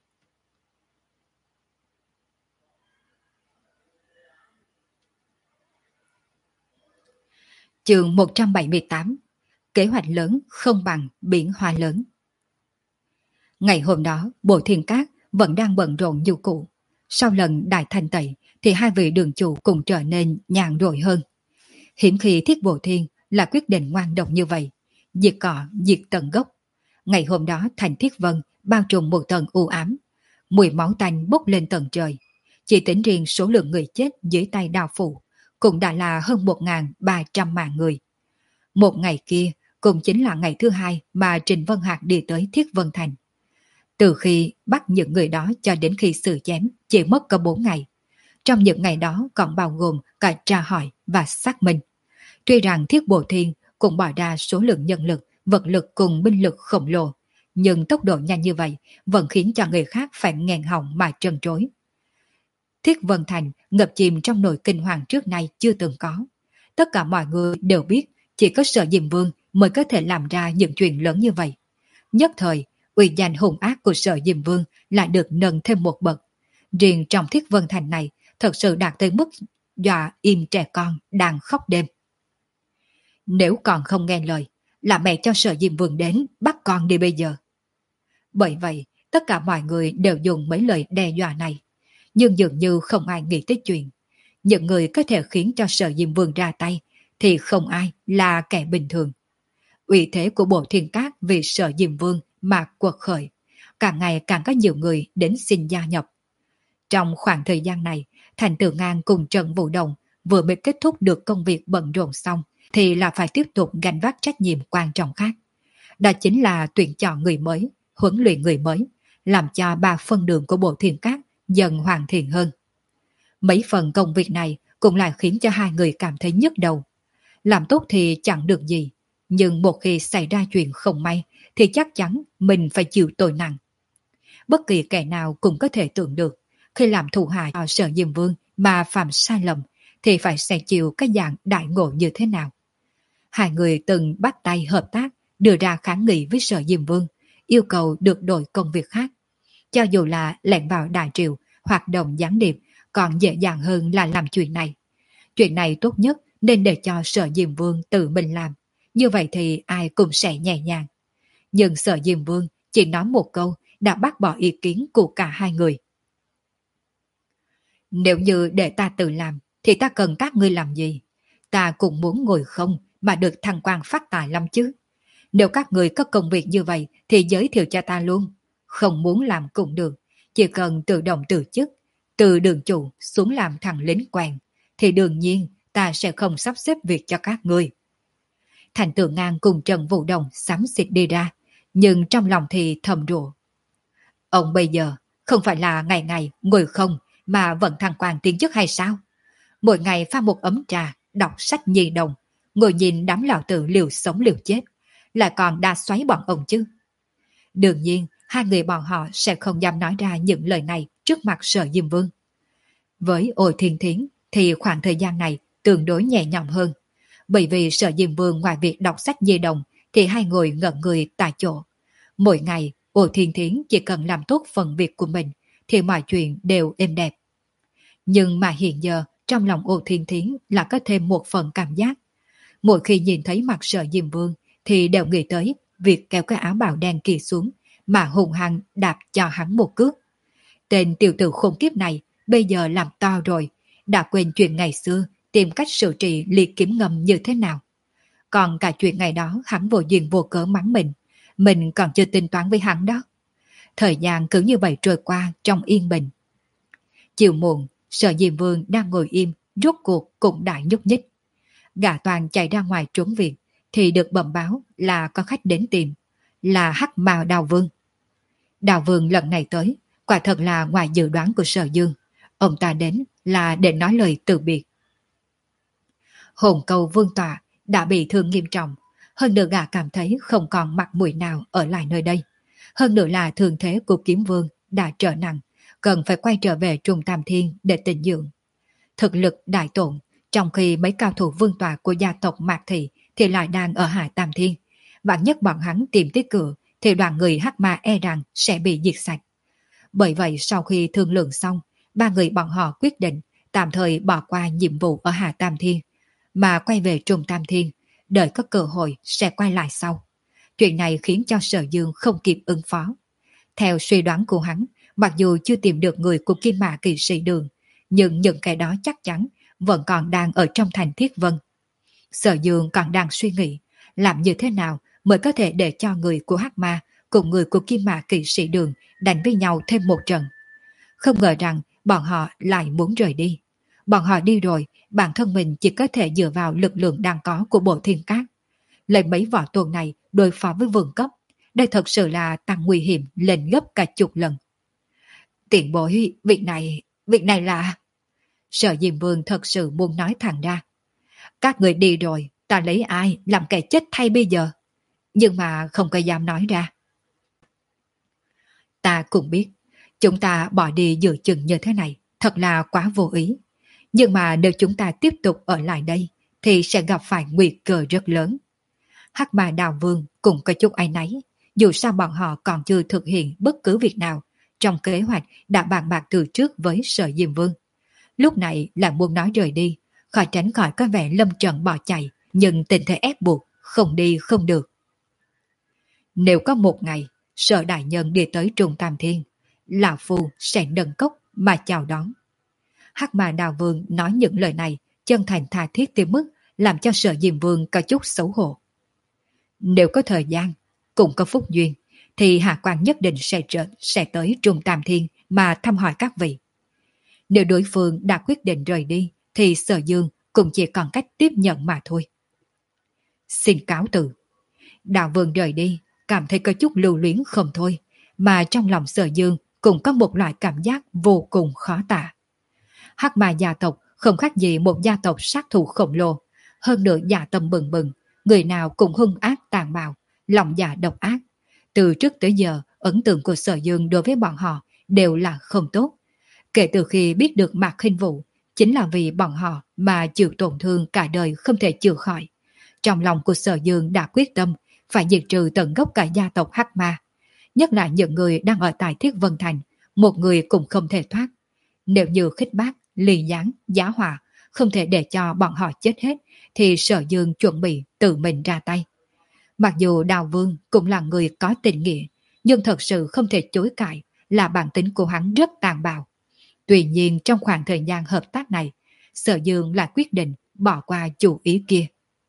Chương một trăm bảy mươi tám. Kế hoạch lớn không bằng biển hoa lớn. Ngày hôm đó, Bộ Thiên Cát vẫn đang bận rộn như cũ. Sau lần đại thanh tẩy thì hai vị đường chủ cũng trở nên nhàn rỗi hơn. Hiếm khi Thiết Bộ Thiên là quyết định ngoan độc như vậy, diệt cỏ, diệt tận gốc. Ngày hôm đó thành Thiết Vân bao trùm một tầng u ám, mùi máu tanh bốc lên tận trời. Chỉ tính riêng số lượng người chết dưới tay đao phủ cũng đã là hơn một nghìn ba trăm mạng người. Một ngày kia cũng chính là ngày thứ hai mà Trình Vân Hạc đi tới Thiết Vân Thành. Từ khi bắt những người đó cho đến khi xử chém chỉ mất có bốn ngày. Trong những ngày đó còn bao gồm cả tra hỏi và xác minh. Tuy rằng Thiết Bộ Thiên cũng bỏ ra số lượng nhân lực, vật lực cùng binh lực khổng lồ, nhưng tốc độ nhanh như vậy vẫn khiến cho người khác phải nghẹn họng mà trần trối. Thiết Vân Thành ngập chìm trong nỗi kinh hoàng trước nay chưa từng có. Tất cả mọi người đều biết chỉ có Sở Diêm Vương mới có thể làm ra những chuyện lớn như vậy. Nhất thời, uy danh hung ác của Sở Diêm Vương lại được nâng thêm một bậc. Riêng trong Thiết Vân Thành này thật sự đạt tới mức dọa im trẻ con đang khóc đêm. Nếu còn không nghe lời, là mẹ cho Sở Diêm Vương đến bắt con đi bây giờ. Bởi vậy, tất cả mọi người đều dùng mấy lời đe dọa này. Nhưng dường như không ai nghĩ tới chuyện. Những người có thể khiến cho Sở Diêm Vương ra tay thì không ai là kẻ bình thường. Uy thế của Bộ Thiên Cát vì Sở Diêm Vương mà quật khởi. Càng ngày càng có nhiều người đến xin gia nhập. Trong khoảng thời gian này, Thành Tử Ngang cùng Trần Vũ Đồng vừa mới kết thúc được công việc bận rộn xong thì là phải tiếp tục gánh vác trách nhiệm quan trọng khác. Đó chính là tuyển chọn người mới, huấn luyện người mới, làm cho ba phân đường của Bộ Thiên Cát dần hoàn thiện hơn. Mấy phần công việc này cũng lại khiến cho hai người cảm thấy nhức đầu. Làm tốt thì chẳng được gì, nhưng một khi xảy ra chuyện không may thì chắc chắn mình phải chịu tội nặng. Bất kỳ kẻ nào cũng có thể tưởng được, khi làm thủ hạ cho Sở Diêm Vương mà phạm sai lầm, thì phải sẽ chịu cái dạng đại ngộ như thế nào. Hai người từng bắt tay hợp tác, đưa ra kháng nghị với Sở Diêm Vương, yêu cầu được đổi công việc khác. Cho dù là lẻn vào đại triều, hoạt động gián điệp, còn dễ dàng hơn là làm chuyện này. Chuyện này tốt nhất nên để cho Sở Diêm Vương tự mình làm, như vậy thì ai cũng sẽ nhẹ nhàng. Nhưng Sở Diêm Vương chỉ nói một câu đã bác bỏ ý kiến của cả hai người. Nếu như để ta tự làm, thì ta cần các ngươi làm gì? Ta cũng muốn ngồi không mà được thăng quan phát tài lắm chứ. Nếu các người có công việc như vậy thì giới thiệu cho ta luôn. Không muốn làm cũng được, chỉ cần tự động từ chức, từ đường chủ xuống làm thằng lính quèn, thì đương nhiên ta sẽ không sắp xếp việc cho các ngươi. Thành Tượng Ngang cùng Trần Vũ Đồng xám xịt đi ra, nhưng trong lòng thì thầm rủa. Ông bây giờ không phải là ngày ngày ngồi không mà vẫn thăng quan tiến chức hay sao? Mỗi ngày pha một ấm trà, đọc sách nhi đồng, ngồi nhìn đám lão tử liều sống liều chết, lại còn đa xoáy bọn ông chứ. Đương nhiên, hai người bọn họ sẽ không dám nói ra những lời này trước mặt Sở Diêm Vương. Với Ôi Thiên Thiến thì khoảng thời gian này tương đối nhẹ nhõm hơn, bởi vì Sở Diêm Vương ngoài việc đọc sách nhi đồng thì hai người ngẩn người tại chỗ. Mỗi ngày, Ôi Thiên Thiến chỉ cần làm tốt phần việc của mình thì mọi chuyện đều êm đẹp. Nhưng mà hiện giờ, trong lòng Ôi Thiên Thiến là có thêm một phần cảm giác. Mỗi khi nhìn thấy mặt Sở Diêm Vương thì đều nghĩ tới việc kéo cái áo bào đen kia xuống mà hùng hăng đạp cho hắn một cước. Tên tiểu tử khốn kiếp này bây giờ làm to rồi, đã quên chuyện ngày xưa tìm cách xử trị liệt kiếm ngầm như thế nào. Còn cả chuyện ngày đó hắn vô duyên vô cớ mắng mình, mình còn chưa tính toán với hắn đó. Thời gian cứ như vậy trôi qua trong yên bình. Chiều muộn, Sở Diêm Vương đang ngồi im, rốt cuộc cũng đã nhúc nhích. Gã Toàn chạy ra ngoài trốn việc thì được bẩm báo là có khách đến tìm, là Hắc Ma Đào Vương. Đào Vương lần này tới, quả thật là ngoài dự đoán của Sở Dương. Ông ta đến là để nói lời từ biệt. Hồn Câu Vương tọa đã bị thương nghiêm trọng, hơn nữa gã cảm thấy không còn mặt mũi nào ở lại nơi đây. Hơn nữa là thương thế của Kiếm Vương đã trở nặng, cần phải quay trở về Trung Tam Thiên để tịnh dưỡng. Thực lực đại tổn, trong khi mấy cao thủ vương tọa của gia tộc Mạc Thị thì lại đang ở Hải Tam Thiên. Vạn nhất bọn hắn tìm tới cửa thì đoàn người Hắc Ma e rằng sẽ bị diệt sạch. Bởi vậy sau khi thương lượng xong, ba người bọn họ quyết định tạm thời bỏ qua nhiệm vụ ở Hà Tam Thiên, mà quay về Trung Tam Thiên, đợi có cơ hội sẽ quay lại sau. Chuyện này khiến cho Sở Dương không kịp ứng phó. Theo suy đoán của hắn, mặc dù chưa tìm được người của Kim Mã Kỵ Sĩ Đường, nhưng những kẻ đó chắc chắn vẫn còn đang ở trong thành Thiết Vân. Sở Dương còn đang suy nghĩ làm như thế nào mới có thể để cho người của Hắc Ma cùng người của Kim Mã Kỵ Sĩ Đường đánh với nhau thêm một trận. Không ngờ rằng bọn họ lại muốn rời đi. Bọn họ đi rồi, bản thân mình chỉ có thể dựa vào lực lượng đang có của Bộ Thiên Cát. Lấy mấy võ tuần này đối phó với vương cấp, đây thật sự là tăng nguy hiểm lên gấp cả chục lần. Tiền bối, việc này, việc này là... Sở Diêm Vương thật sự muốn nói thẳng ra. Các người đi rồi, ta lấy ai làm kẻ chết thay bây giờ? Nhưng mà không có dám nói ra. Ta cũng biết, chúng ta bỏ đi giữa chừng như thế này, thật là quá vô ý. Nhưng mà nếu chúng ta tiếp tục ở lại đây, thì sẽ gặp phải nguy cơ rất lớn. Hắc Ma Đào Vương cũng có chút áy náy, dù sao bọn họ còn chưa thực hiện bất cứ việc nào trong kế hoạch đã bàn bạc từ trước với Sở Diêm Vương. Lúc này là muốn nói rời đi, khỏi tránh khỏi có vẻ lâm trận bỏ chạy, nhưng tình thế ép buộc, không đi không được. Nếu có một ngày, Sở Đại Nhân đi tới Trung Tam Thiên, Lão Phu sẽ nâng cốc mà chào đón. Hắc Ma Đào Vương nói những lời này chân thành tha thiết tới mức làm cho Sở Diêm Vương có chút xấu hổ. Nếu có thời gian, cũng có phúc duyên, thì Hạ Quan nhất định sẽ trở, sẽ tới Trung Tam Thiên mà thăm hỏi các vị. Nếu đối phương đã quyết định rời đi, thì Sở Dương cũng chỉ còn cách tiếp nhận mà thôi. Xin cáo từ. Đạo Vương rời đi, cảm thấy có chút lưu luyến không thôi, mà trong lòng Sở Dương cũng có một loại cảm giác vô cùng khó tả. Hắc Ma gia tộc không khác gì một gia tộc sát thủ khổng lồ, hơn nữa dạ tâm bừng bừng, người nào cũng hung ác tàn bạo, lòng dạ độc ác, Từ trước tới giờ, ấn tượng của Sở Dương đối với bọn họ đều là không tốt. Kể từ khi biết được Mạc Khinh Vũ, chính là vì bọn họ mà chịu tổn thương cả đời không thể chữa khỏi. Trong lòng của Sở Dương đã quyết tâm phải diệt trừ tận gốc cả gia tộc Hắc Ma. Nhất là những người đang ở tại Thiết Vân Thành, một người cũng không thể thoát. Nếu như khích bác, lì gián, giá họa, không thể để cho bọn họ chết hết, thì Sở Dương chuẩn bị tự mình ra tay. Mặc dù Đào Vương cũng là người có tình nghĩa, nhưng thật sự không thể chối cãi là bản tính của hắn rất tàn bạo. Tuy nhiên trong khoảng thời gian hợp tác này, Sở Dương lại quyết định bỏ qua chủ ý kia.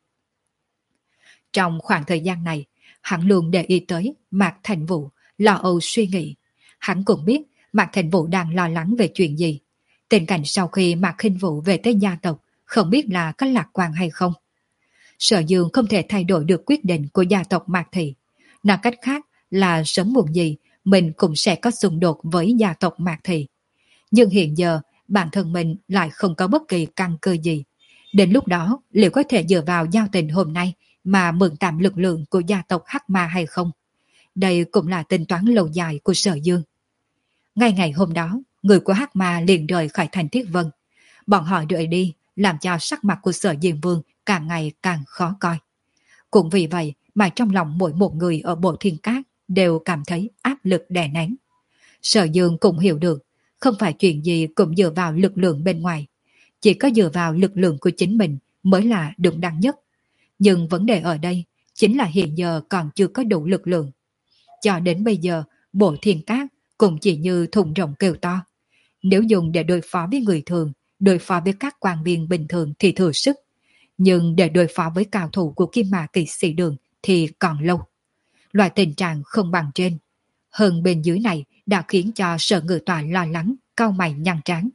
Trong khoảng thời gian này, hắn luôn để ý tới Mạc Thành Vũ, lo âu suy nghĩ. Hắn cũng biết Mạc Thành Vũ đang lo lắng về chuyện gì. Tình cảnh sau khi Mạc Khinh Vũ về tới gia tộc, không biết là có lạc quan hay không. Sở Dương không thể thay đổi được quyết định của gia tộc Mạc Thị. Nói cách khác là sớm muộn gì mình cũng sẽ có xung đột với gia tộc Mạc Thị. Nhưng hiện giờ bản thân mình lại không có bất kỳ căn cơ gì. Đến lúc đó liệu có thể dựa vào giao tình hôm nay mà mượn tạm lực lượng của gia tộc Hắc Ma hay không? Đây cũng là tính toán lâu dài của Sở Dương. Ngay ngày hôm đó, người của Hắc Ma liền rời khỏi thành Thiết Vân. Bọn họ rời đi làm cho sắc mặt của Sở Diêm Vương càng ngày càng khó coi. Cũng vì vậy mà trong lòng mỗi một người ở Bộ Thiên Cát đều cảm thấy áp lực đè nén. Sở Dương cũng hiểu được, không phải chuyện gì cũng dựa vào lực lượng bên ngoài. Chỉ có dựa vào lực lượng của chính mình mới là đúng đắn nhất. Nhưng vấn đề ở đây chính là hiện giờ còn chưa có đủ lực lượng. Cho đến bây giờ, Bộ Thiên Cát cũng chỉ như thùng rộng kêu to. Nếu dùng để đối phó với người thường, đối phó với các quan viên bình thường thì thừa sức. Nhưng để đối phó với cao thủ của Kim Mã Kỵ Sĩ Đường thì còn lâu. Loại tình trạng không bằng trên. Hơn bên dưới này đã khiến cho Sở Ngự Tọa lo lắng, cau mày nhăn trán.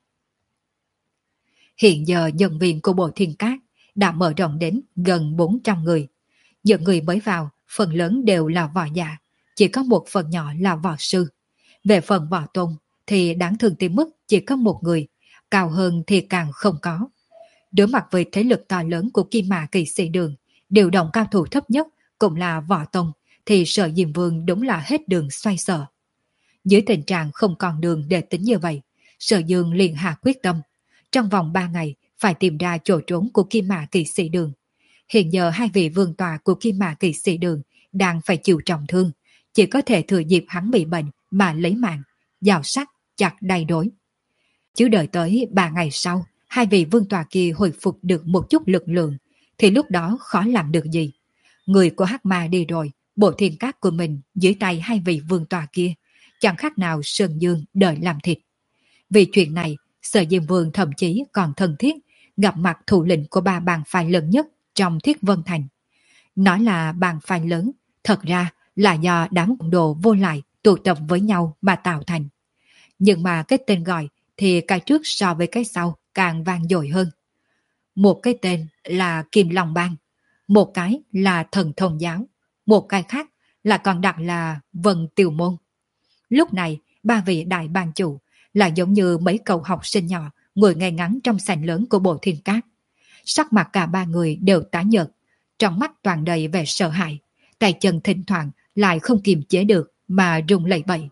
Hiện giờ nhân viên của Bộ Thiên Cát đã mở rộng đến gần bốn trăm người. Những người mới vào, phần lớn đều là võ giả, chỉ có một phần nhỏ là võ sư. Về phần võ tôn thì đáng thương tới mức chỉ có một người, cao hơn thì càng không có. Đối mặt với thế lực to lớn của Kim Mã Kỵ Sĩ Đường, điều động cao thủ thấp nhất cũng là võ tôn, thì Sở Diêm Vương đúng là hết đường xoay sở. Dưới tình trạng không còn đường để tính như vậy, Sở Dương liền hạ quyết tâm. Trong vòng ba ngày phải tìm ra chỗ trốn của Kim Mã Kỵ Sĩ Đường. Hiện giờ hai vị vương tọa của Kim Mã Kỵ Sĩ Đường đang phải chịu trọng thương, chỉ có thể thừa dịp hắn bị bệnh mà lấy mạng, dao sắc chặt đầy đối. Chứ đợi tới ba ngày sau, hai vị vương tọa kia hồi phục được một chút lực lượng, thì lúc đó khó làm được gì. Người của Hắc Ma đi rồi, Bộ Thiên Cát của mình dưới tay hai vị vương tọa kia, chẳng khác nào Sơn Dương đợi làm thịt. Vì chuyện này, Sở Diêm Vương thậm chí còn thân thiết gặp mặt thủ lĩnh của ba bang phái lớn nhất trong Thiết Vân Thành. Nói là bang phái lớn, thật ra là do đám cộng đồ vô lại tụ tập với nhau mà tạo thành. Nhưng mà cái tên gọi thì cái trước so với cái sau càng vang dội hơn. Một cái tên là Kim Long Bang, một cái là Thần Thông Giáo, một cái khác là còn đặt là Vân Tiêu Môn. Lúc này, ba vị đại bang chủ là giống như mấy cậu học sinh nhỏ ngồi ngay ngắn trong sảnh lớn của Bộ Thiên Cát. Sắc mặt cả ba người đều tái nhợt, trong mắt toàn đầy vẻ sợ hãi, tay chân thỉnh thoảng lại không kiềm chế được mà rung lẩy bẩy.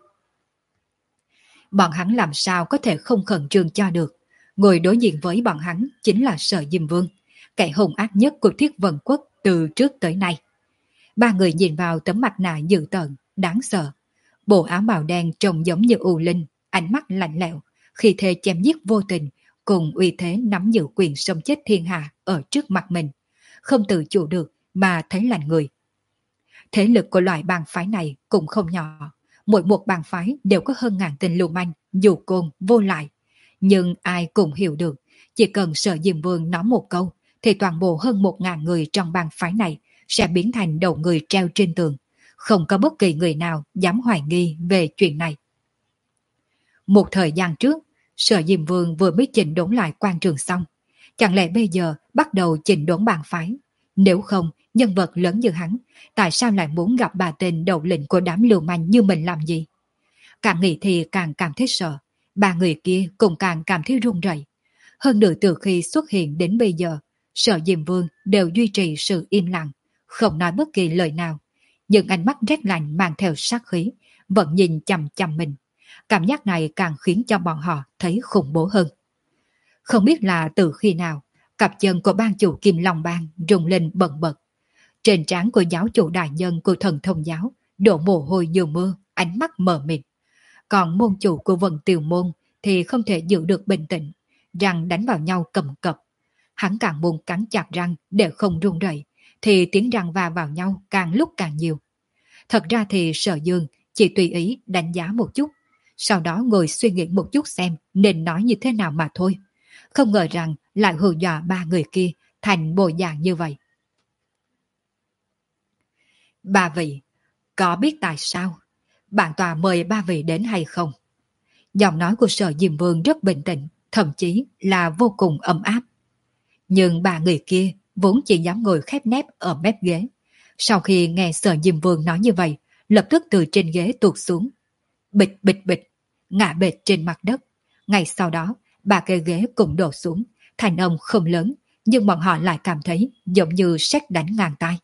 Bọn hắn làm sao có thể không khẩn trương cho được. Ngồi đối diện với bọn hắn chính là Sở Diêm Vương, kẻ hung ác nhất của Thiết Vân Quốc từ trước tới nay. Ba người nhìn vào tấm mặt nạ dữ tợn, đáng sợ. Bộ áo màu đen trông giống như U Linh, ánh mắt lạnh lẽo, khi thế chém giết vô tình, cùng uy thế nắm giữ quyền sống chết thiên hạ ở trước mặt mình. Không tự chủ được mà thấy lạnh người. Thế lực của loại bang phái này cũng không nhỏ. Mỗi một bang phái đều có hơn ngàn tên lưu manh, dù côn, vô lại. Nhưng ai cũng hiểu được, chỉ cần Sở Diêm Vương nói một câu, thì toàn bộ hơn một ngàn người trong bang phái này sẽ biến thành đầu người treo trên tường. Không có bất kỳ người nào dám hoài nghi về chuyện này. Một thời gian trước, Sở Diêm Vương vừa mới chỉnh đốn lại quan trường xong. Chẳng lẽ bây giờ bắt đầu chỉnh đốn bang phái? Nếu không, nhân vật lớn như hắn, tại sao lại muốn gặp bà tên đầu lĩnh của đám lưu manh như mình làm gì? Càng nghĩ thì càng cảm thấy sợ. Ba người kia cũng càng cảm thấy run rẩy. Hơn nữa từ khi xuất hiện đến bây giờ, Sở Diêm Vương đều duy trì sự im lặng, không nói bất kỳ lời nào. nhưng ánh mắt rét lạnh mang theo sát khí, vẫn nhìn chằm chằm mình. Cảm giác này càng khiến cho bọn họ thấy khủng bố hơn. Không biết là từ khi nào, cặp chân của ban chủ Kim Long Bang rung lên bần bật. Trên trán của giáo chủ đại nhân của thần thông giáo đổ mồ hôi như mưa, ánh mắt mờ mịt. Còn môn chủ của Vân Tiêu Môn thì không thể giữ được bình tĩnh, răng đánh vào nhau cầm cập. Hắn càng muốn cắn chặt răng để không run rẩy, thì tiếng răng va vào nhau càng lúc càng nhiều. Thật ra thì Sở Dương chỉ tùy ý đánh giá một chút, sau đó ngồi suy nghĩ một chút xem nên nói như thế nào mà thôi. Không ngờ rằng lại hù dọa ba người kia thành bộ dạng như vậy. Ba vị, có biết tại sao bản tòa mời ba vị đến hay không? Giọng nói của Sở Diêm Vương rất bình tĩnh, thậm chí là vô cùng ấm áp. Nhưng ba người kia vốn chỉ dám ngồi khép nép ở mép ghế. Sau khi nghe Sở Diêm Vương nói như vậy, lập tức từ trên ghế tuột xuống. Bịch bịch bịch, ngã bệt trên mặt đất. Ngay sau đó, ba cây ghế cũng đổ xuống, thành âm không lớn, nhưng bọn họ lại cảm thấy giống như sét đánh ngang tai.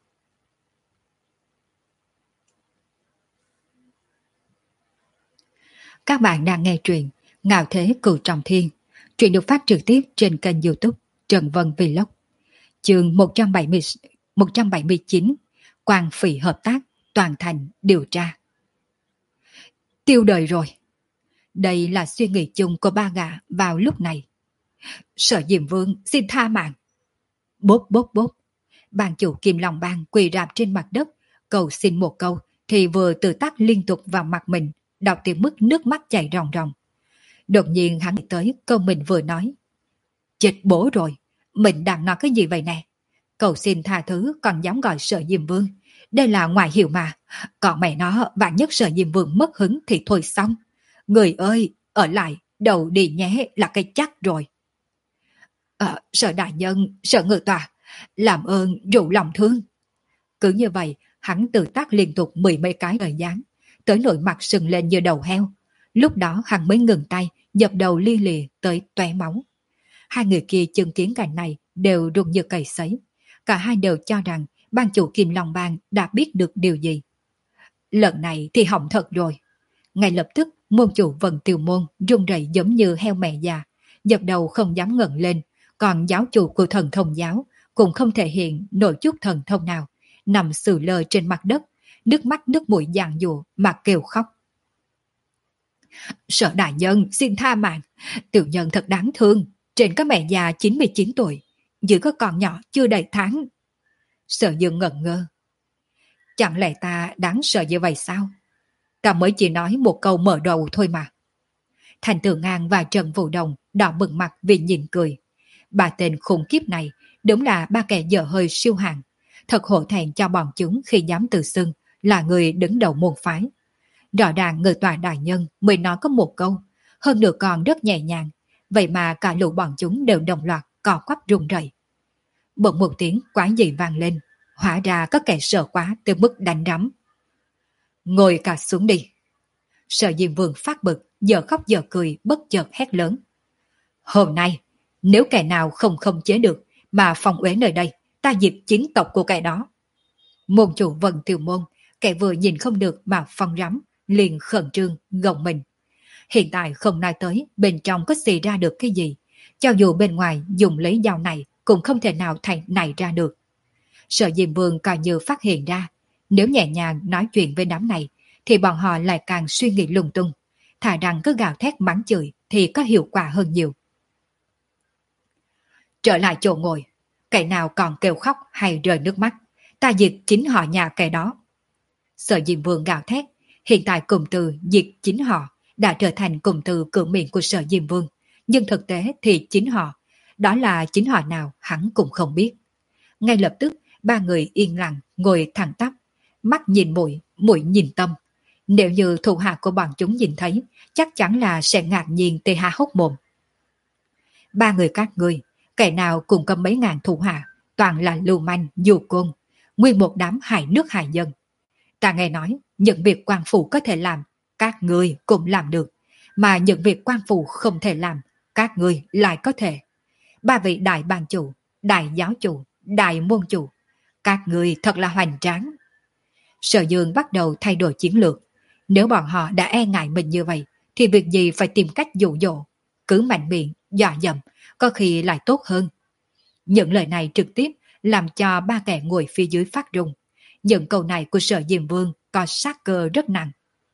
Các bạn đang nghe truyện Ngạo Thế Cửu Trọng Thiên. Truyện được phát trực tiếp trên kênh YouTube Trần Vân Vlog. Chương một trăm bảy mươi, một trăm bảy mươi chín, Quan Phỉ hợp tác, toàn thành điều tra. Tiêu đời rồi. Đây là suy nghĩ chung của ba gã vào lúc này. Sở Diệm Vương xin tha mạng. Bốp bốp bốp. Ban chủ Kim Long Bang quỳ rạp trên mặt đất, cầu xin một câu thì vừa tự tác liên tục vào mặt mình, đọc tiếng mức nước mắt chảy ròng ròng. Đột nhiên hắn nghĩ tới câu mình vừa nói. Chết bố rồi, mình đang nói cái gì vậy nè? Cầu xin tha thứ còn dám gọi Sở Diêm Vương. Đây là ngoại hiệu mà. Còn mẹ nó vạn nhất Sở Diêm Vương mất hứng thì thôi xong. Người ơi, ở lại, đầu đi nhé là cái chắc rồi. À, Sở Đại Nhân, Sở Ngự Tòa, làm ơn rủ lòng thương. Cứ như vậy, hắn tự tác liên tục mười mấy cái lời gián, tới nỗi mặt sừng lên như đầu heo. Lúc đó hắn mới ngừng tay, dập đầu li lìa tới tóe máu. Hai người kia chứng kiến cảnh này đều run như cầy sấy. Cả hai đều cho rằng ban chủ Kim Long Bang đã biết được điều gì. Lần này thì hỏng thật rồi. Ngay lập tức môn chủ Vân Tiêu Môn run rẩy giống như heo mẹ già, dập đầu không dám ngẩng lên. Còn giáo chủ của thần thông giáo cũng không thể hiện nổi chút thần thông nào, nằm sừ lơ trên mặt đất, nước mắt nước mũi giàn giụa mà kêu khóc. Sở đại nhân xin tha mạng, tiểu nhân thật đáng thương, trên có mẹ già chín mươi chín tuổi, dưới có con nhỏ chưa đầy tháng. Sở Dương ngẩn ngơ. Chẳng lẽ ta đáng sợ như vậy sao? Ta mới chỉ nói một câu mở đầu thôi mà. Thành Tử Ngang và Trần Vũ Đồng đỏ bừng mặt vì nhìn cười. Ba tên khủng khiếp này đúng là ba kẻ dở hơi siêu hạng, thật hổ thẹn cho bọn chúng khi dám tự xưng là người đứng đầu môn phái. Rõ ràng người tòa đại nhân mới nói có một câu, hơn nữa còn rất nhẹ nhàng, vậy mà cả lũ bọn chúng đều đồng loạt cò quắp run rẩy. Bỗng một tiếng quái dị vang lên, hóa ra có kẻ sợ quá tới mức đánh rắm. Ngồi cả xuống đi. Sở Diêm Vương phát bực, giờ khóc giờ cười, bất chợt hét lớn. Hôm nay, nếu kẻ nào không khống chế được mà phong uế nơi đây, ta diệt chính tộc của kẻ đó. Môn chủ Vân Tiêu Môn, kẻ vừa nhìn không được mà phong rắm, liền khẩn trương, gồng mình. Hiện tại không nói tới bên trong có xì ra được cái gì, cho dù bên ngoài dùng lấy dao này cũng không thể nào thành này ra được. Sở Diêm Vương coi như phát hiện ra, nếu nhẹ nhàng nói chuyện với đám này, thì bọn họ lại càng suy nghĩ lung tung, thà rằng cứ gào thét mắng chửi thì có hiệu quả hơn nhiều. Trở lại chỗ ngồi, kẻ nào còn kêu khóc hay rơi nước mắt, ta diệt chính họ nhà kẻ đó. Sở Diêm Vương gào thét, hiện tại cụm từ diệt chính họ đã trở thành cụm từ cửa miệng của Sở Diêm Vương, nhưng thực tế thì chính họ, đó là chính họ nào hắn cũng không biết. Ngay lập tức, ba người yên lặng ngồi thẳng tắp, mắt nhìn mũi, mũi nhìn tâm. Nếu như thủ hạ của bọn chúng nhìn thấy, chắc chắn là sẽ ngạc nhiên tê há hốc mồm. Ba người các ngươi, kẻ nào cùng có mấy ngàn thủ hạ, toàn là lưu manh, dù côn, nguyên một đám hại nước hại dân. Ta nghe nói, những việc quan phủ có thể làm, các ngươi cũng làm được, mà những việc quan phủ không thể làm, các ngươi lại có thể. Ba vị đại ban chủ, đại giáo chủ, đại môn chủ, các ngươi thật là hoành tráng. Sở Dương bắt đầu thay đổi chiến lược. Nếu bọn họ đã e ngại mình như vậy, thì việc gì phải tìm cách dụ dỗ. Cứ mạnh miệng, dọa dẫm, có khi lại tốt hơn. Những lời này trực tiếp làm cho ba kẻ ngồi phía dưới phát run. Những câu này của Sở Diêm Vương có sát cơ rất nặng.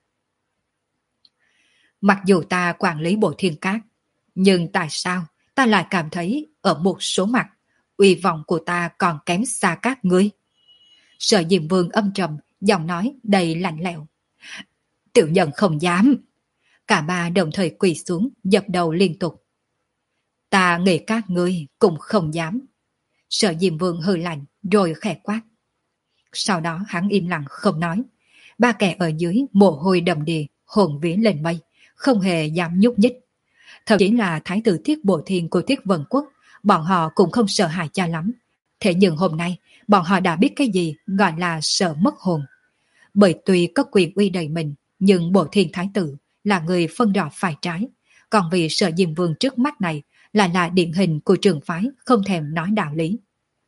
Mặc dù ta quản lý bộ thiên cát, nhưng tại sao ta lại cảm thấy ở một số mặt, uy vọng của ta còn kém xa các ngươi? Sở Diêm Vương âm trầm, giọng nói đầy lạnh lẽo. Tiểu nhân không dám. Cả ba đồng thời quỳ xuống, dập đầu liên tục. Ta nghĩ các ngươi cũng không dám. Sở Diêm Vương hừ lạnh, rồi khẽ quát. Sau đó hắn im lặng không nói. Ba kẻ ở dưới mồ hôi đầm đìa, hồn vía lên mây, không hề dám nhúc nhích. Thậm chí là thái tử Thiết Bộ Thiên của Thiết Vân Quốc, bọn họ cũng không sợ hãi cha lắm. Thế nhưng hôm nay, bọn họ đã biết cái gì gọi là sợ mất hồn. Bởi tuy có quyền uy đầy mình, nhưng Bộ Thiên Thái tử là người phân rõ phải trái. Còn vì Sở Diêm Vương trước mắt này lại là điển hình của trường phái không thèm nói đạo lý.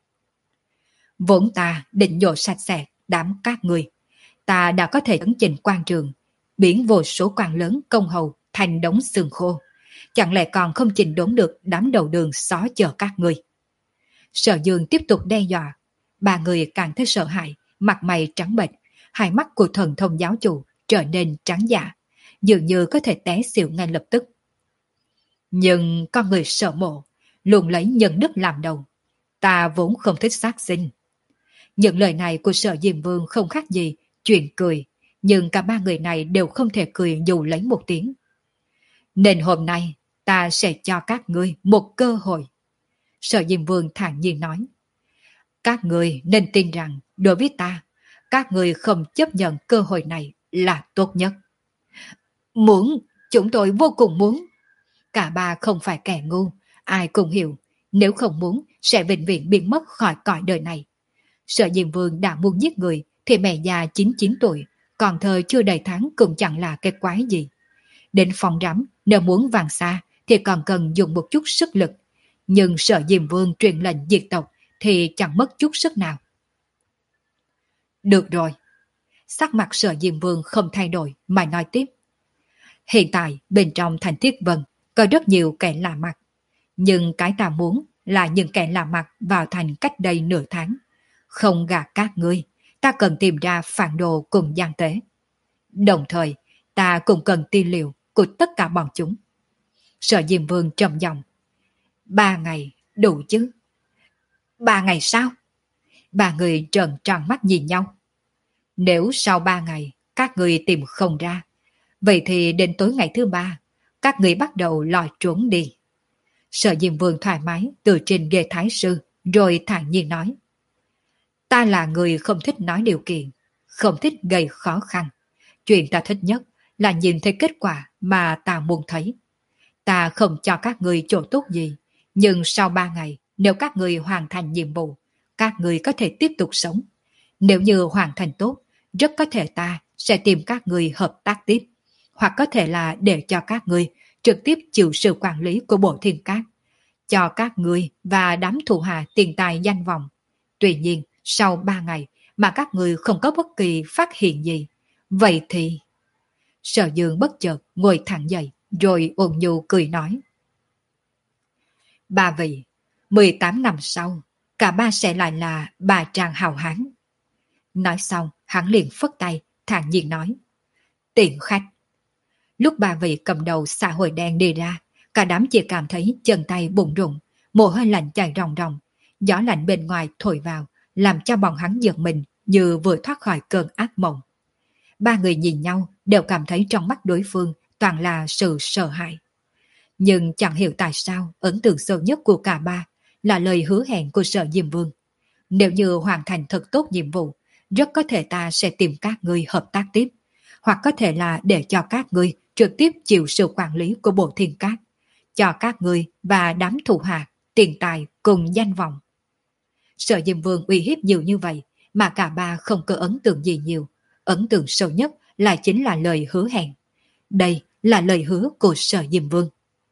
Vốn ta định nhổ sạch sẽ đám các người. Ta đã có thể ấn trình quan trường, biến vô số quan lớn công hầu thành đống xương khô. Chẳng lẽ còn không chỉnh đốn được đám đầu đường xó chờ các người? Sở Dương tiếp tục đe dọa. Ba người càng thấy sợ hãi, mặt mày trắng bệch, hai mắt của thần thông giáo chủ trở nên trắng dạ, dường như có thể té xỉu ngay lập tức. Nhưng con người sợ mộ, luôn lấy nhân đức làm đầu. Ta vốn không thích sát sinh. Những lời này của Sở Diêm Vương không khác gì chuyện cười, nhưng cả ba người này đều không thể cười dù lấy một tiếng. Nên hôm nay ta sẽ cho các ngươi một cơ hội. Sở Diêm Vương thản nhiên nói. Các ngươi nên tin rằng đối với ta, các ngươi không chấp nhận cơ hội này là tốt nhất. Muốn, chúng tôi vô cùng muốn. Cả ba không phải kẻ ngu, ai cũng hiểu, nếu không muốn sẽ vĩnh viễn biến mất khỏi cõi đời này. Sở Diêm Vương đã muốn giết người thì mẹ già chín mươi chín tuổi, còn thơ chưa đầy tháng cũng chẳng là cái quái gì. Đến phòng rắm, nếu muốn vàng xa thì còn cần dùng một chút sức lực. Nhưng Sở Diêm Vương truyền lệnh diệt tộc thì chẳng mất chút sức nào. Được rồi. Sắc mặt Sở Diêm Vương không thay đổi mà nói tiếp. Hiện tại bên trong thành Thiết Vân có rất nhiều kẻ lạ mặt. Nhưng cái ta muốn là những kẻ lạ mặt vào thành cách đây nửa tháng. Không gạt các ngươi, ta cần tìm ra phản đồ cùng gian tế. Đồng thời, ta cũng cần tư liệu của tất cả bọn chúng. Sở Diêm Vương trầm giọng. Ba ngày đủ chứ? Ba ngày sao? Ba người trợn tròn mắt nhìn nhau. Nếu sau ba ngày các người tìm không ra, vậy thì đến tối ngày thứ ba, các người bắt đầu lòi trốn đi. Sở Diêm Vương thoải mái từ trên ghế thái sư, rồi thản nhiên nói. Ta là người không thích nói điều kiện, không thích gây khó khăn. Chuyện ta thích nhất là nhìn thấy kết quả mà ta muốn thấy. Ta không cho các người chỗ tốt gì, nhưng sau ba ngày, nếu các người hoàn thành nhiệm vụ, các người có thể tiếp tục sống. Nếu như hoàn thành tốt, rất có thể ta sẽ tìm các người hợp tác tiếp, hoặc có thể là để cho các người trực tiếp chịu sự quản lý của Bộ Thiên Cát, cho các người và đám thù hạ tiền tài danh vọng. Tuy nhiên, sau ba ngày mà các người không có bất kỳ phát hiện gì, vậy thì... Sở Dương bất chợt ngồi thẳng dậy, rồi ôn nhu cười nói. Ba vị, mười tám năm sau, cả ba sẽ lại là bà Trang hào hán. Nói xong, hắn liền phất tay, thản nhiên nói. Tiện khách. Lúc ba vị cầm đầu xã hội đen đi ra, cả đám chỉ cảm thấy chân tay bụng rụng, mồ hôi lạnh chảy ròng ròng, gió lạnh bên ngoài thổi vào, làm cho bọn hắn giật mình như vừa thoát khỏi cơn ác mộng. Ba người nhìn nhau đều cảm thấy trong mắt đối phương toàn là sự sợ hãi. Nhưng chẳng hiểu tại sao ấn tượng sâu nhất của cả ba là lời hứa hẹn của Sở Diêm Vương. Nếu như hoàn thành thật tốt nhiệm vụ, rất có thể ta sẽ tìm các ngươi hợp tác tiếp, hoặc có thể là để cho các ngươi trực tiếp chịu sự quản lý của Bộ Thiên Cát, cho các ngươi và đám thủ hạ tiền tài cùng danh vọng. Sở Diêm Vương uy hiếp nhiều như vậy mà cả ba không có ấn tượng gì nhiều. Ấn tượng sâu nhất lại chính là lời hứa hẹn. Đây là lời hứa của Sở Diêm Vương.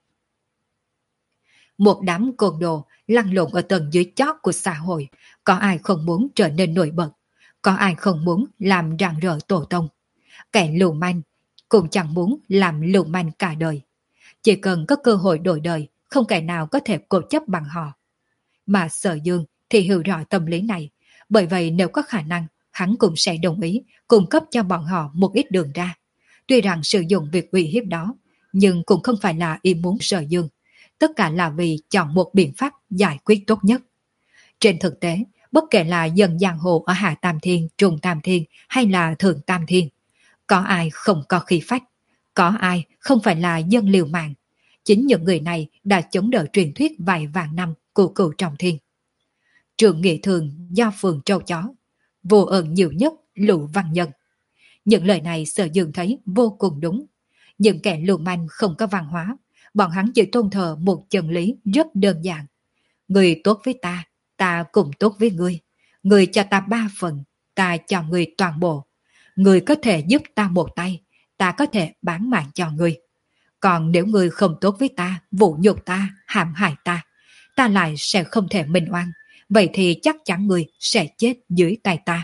Một đám côn đồ lăn lộn ở tầng dưới chót của xã hội, có ai không muốn trở nên nổi bật, Có ai không muốn làm rạng rỡ tổ tông? Kẻ lưu manh cũng chẳng muốn làm lưu manh cả đời. Chỉ cần có cơ hội đổi đời, không kẻ nào có thể cố chấp bằng họ. Mà Sở Dương thì hiểu rõ tâm lý này, bởi vậy nếu có khả năng, hắn cũng sẽ đồng ý cung cấp cho bọn họ một ít đường ra. Tuy rằng sử dụng việc uy hiếp đó, nhưng cũng không phải là ý muốn Sở Dương. Tất cả là vì chọn một biện pháp giải quyết tốt nhất. Trên thực tế, bất kể là dân giang hồ ở Hạ Tam Thiên, Trung Tam Thiên hay là Thượng Tam Thiên, có ai không có khí phách, có ai không phải là dân liều mạng. Chính những người này đã chống đỡ truyền thuyết vài vạn năm của Cửu Trọng Thiên. Trường Nghị Thường do phường trâu chó, vô ơn nhiều nhất Lũ Văn Nhân. Những lời này Sở Dương thấy vô cùng đúng. Những kẻ lưu manh không có văn hóa, bọn hắn chỉ tôn thờ một chân lý rất đơn giản. Người tốt với ta, ta cũng tốt với ngươi. Người cho ta ba phần, ta cho người toàn bộ. Người có thể giúp ta một tay, ta có thể bán mạng cho ngươi. Còn nếu ngươi không tốt với ta, vũ nhục ta, hãm hại ta, ta lại sẽ không thể minh oan. Vậy thì chắc chắn ngươi sẽ chết dưới tay ta.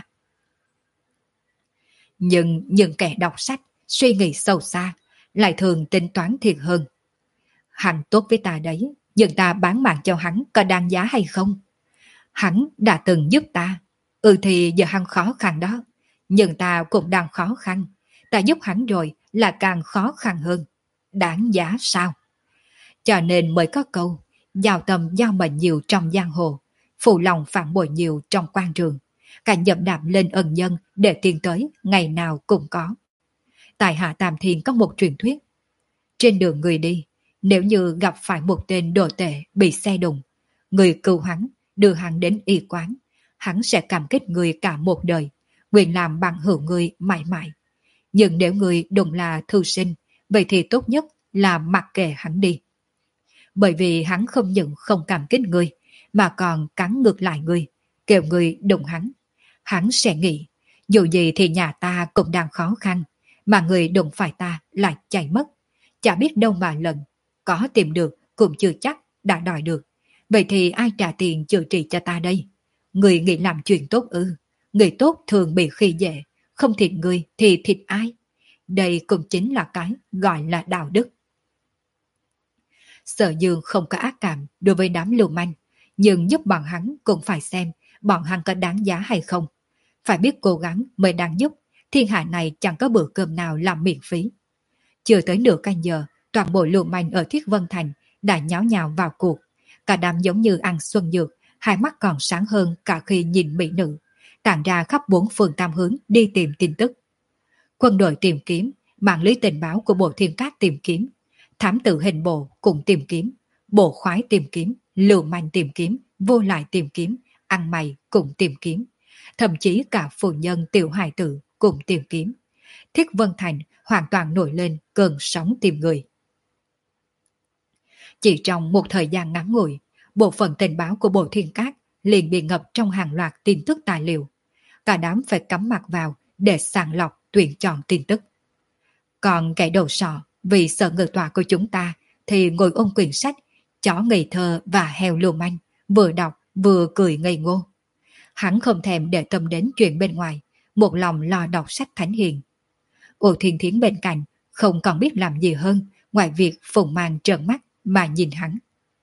Nhưng những kẻ đọc sách, suy nghĩ sâu xa, lại thường tính toán thiệt hơn. Hắn tốt với ta đấy, nhưng ta bán mạng cho hắn có đáng giá hay không? Hắn đã từng giúp ta, ừ thì giờ hắn khó khăn đó, nhưng ta cũng đang khó khăn. Ta giúp hắn rồi là càng khó khăn hơn. Đáng giá sao? Cho nên mới có câu, giao tâm giao mệnh nhiều trong giang hồ, phụ lòng phản bội nhiều trong quan trường. Cả dậm đạp lên ân nhân để tiến tới ngày nào cũng có. Tại Hạ Tam Thiên có một truyền thuyết. Trên đường người đi, nếu như gặp phải một tên đồ tệ bị xe đụng, người cứu hắn, đưa hắn đến y quán, hắn sẽ cảm kích người cả một đời, nguyện làm bằng hữu người mãi mãi. Nhưng nếu người đụng là thư sinh, vậy thì tốt nhất là mặc kệ hắn đi. Bởi vì hắn không những không cảm kích người, mà còn cắn ngược lại người, kêu người đụng hắn. Hắn sẽ nghĩ, dù gì thì nhà ta cũng đang khó khăn, mà người đụng phải ta lại chạy mất. Chả biết đâu mà lần, có tìm được cũng chưa chắc đã đòi được. Vậy thì ai trả tiền chữa trị cho ta đây? Người nghĩ làm chuyện tốt ư? Người tốt thường bị khi dễ, không thịt người thì thịt ai? Đây cũng chính là cái gọi là đạo đức. Sở Dương không có ác cảm đối với đám lưu manh, nhưng giúp bọn hắn cũng phải xem bọn hắn có đáng giá hay không. Phải biết cố gắng mới đáng giúp, thiên hạ này chẳng có bữa cơm nào làm miễn phí. Chưa tới nửa canh giờ, toàn bộ lưu manh ở Thiết Vân Thành đã nháo nhào vào cuộc. Cả đám giống như ăn xuân dược, hai mắt còn sáng hơn cả khi nhìn mỹ nữ, tản ra khắp bốn phương tam hướng đi tìm tin tức. Quân đội tìm kiếm, mạng lưới tình báo của Bộ Thiên Cát tìm kiếm, thám tử hình bộ cũng tìm kiếm, bộ khoái tìm kiếm, lưu manh tìm kiếm, vô lại tìm kiếm, ăn mày cũng tìm kiếm. Thậm chí cả phụ nhân tiểu hài tử cũng tìm kiếm. Thiết Vân Thành hoàn toàn nổi lên cơn sóng tìm người. Chỉ trong một thời gian ngắn ngủi, bộ phận tình báo của Bộ Thiên Cát liền bị ngập trong hàng loạt tin tức tài liệu. Cả đám phải cắm mặt vào để sàng lọc tuyển chọn tin tức. Còn kẻ đầu sọ vì sợ ngự tọa của chúng ta thì ngồi ôm quyển sách Chó ngây thơ và heo lưu manh, vừa đọc vừa cười ngây ngô. Hắn không thèm để tâm đến chuyện bên ngoài, một lòng lo đọc sách thánh hiền. Ô Thiên Thiến bên cạnh không còn biết làm gì hơn ngoài việc phùng mang trợn mắt mà nhìn hắn.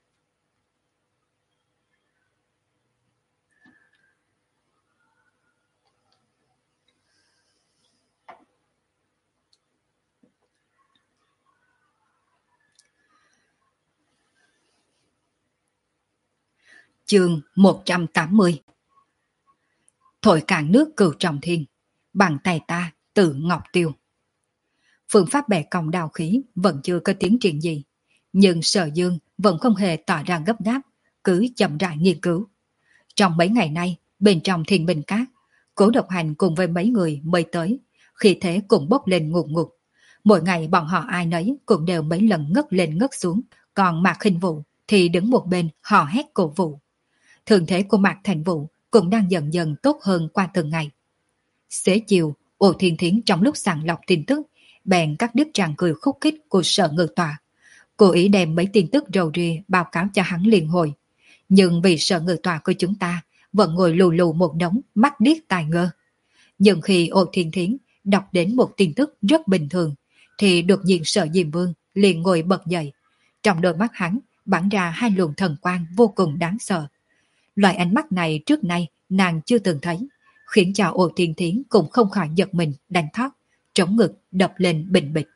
Chương một trăm tám mươi. Thổi cạn nước Cửu Trọng Thiên, bằng tay ta tự Ngọc Tiêu. Phương pháp bẻ cong đào khí vẫn chưa có tiến triển gì, nhưng Sở Dương vẫn không hề tỏ ra gấp gáp, cứ chậm rãi nghiên cứu. Trong mấy ngày nay, bên trong Thiên Bình Cát, Cố Độc Hành cùng với mấy người mới tới, khi thế cũng bốc lên ngụt ngụt. Mỗi ngày bọn họ ai nấy cũng đều mấy lần ngất lên ngất xuống, còn Mạc Khinh Vũ thì đứng một bên hò hét cổ vũ. Thường thế của Mạc Thành Vũ cũng đang dần dần tốt hơn qua từng ngày. Xế chiều, Ô Thiên Thiến trong lúc sàng lọc tin tức, bèn cắt đứt tràng cười khúc khích của Sở Ngự Tọa. Cố ý đem mấy tin tức rầu ria báo cáo cho hắn liền hồi. Nhưng vì Sở Ngự Tọa của chúng ta vẫn ngồi lù lù một đống, mắt điếc tai ngơ. Nhưng khi Ô Thiên Thiến đọc đến một tin tức rất bình thường, thì đột nhiên Sở Diêm Vương liền ngồi bật dậy. Trong đôi mắt hắn bắn ra hai luồng thần quang vô cùng đáng sợ. Loại ánh mắt này trước nay nàng chưa từng thấy, khiến cho Ô Thiên Thiến cũng không khỏi giật mình đánh thót, trống ngực đập lên bình bịch.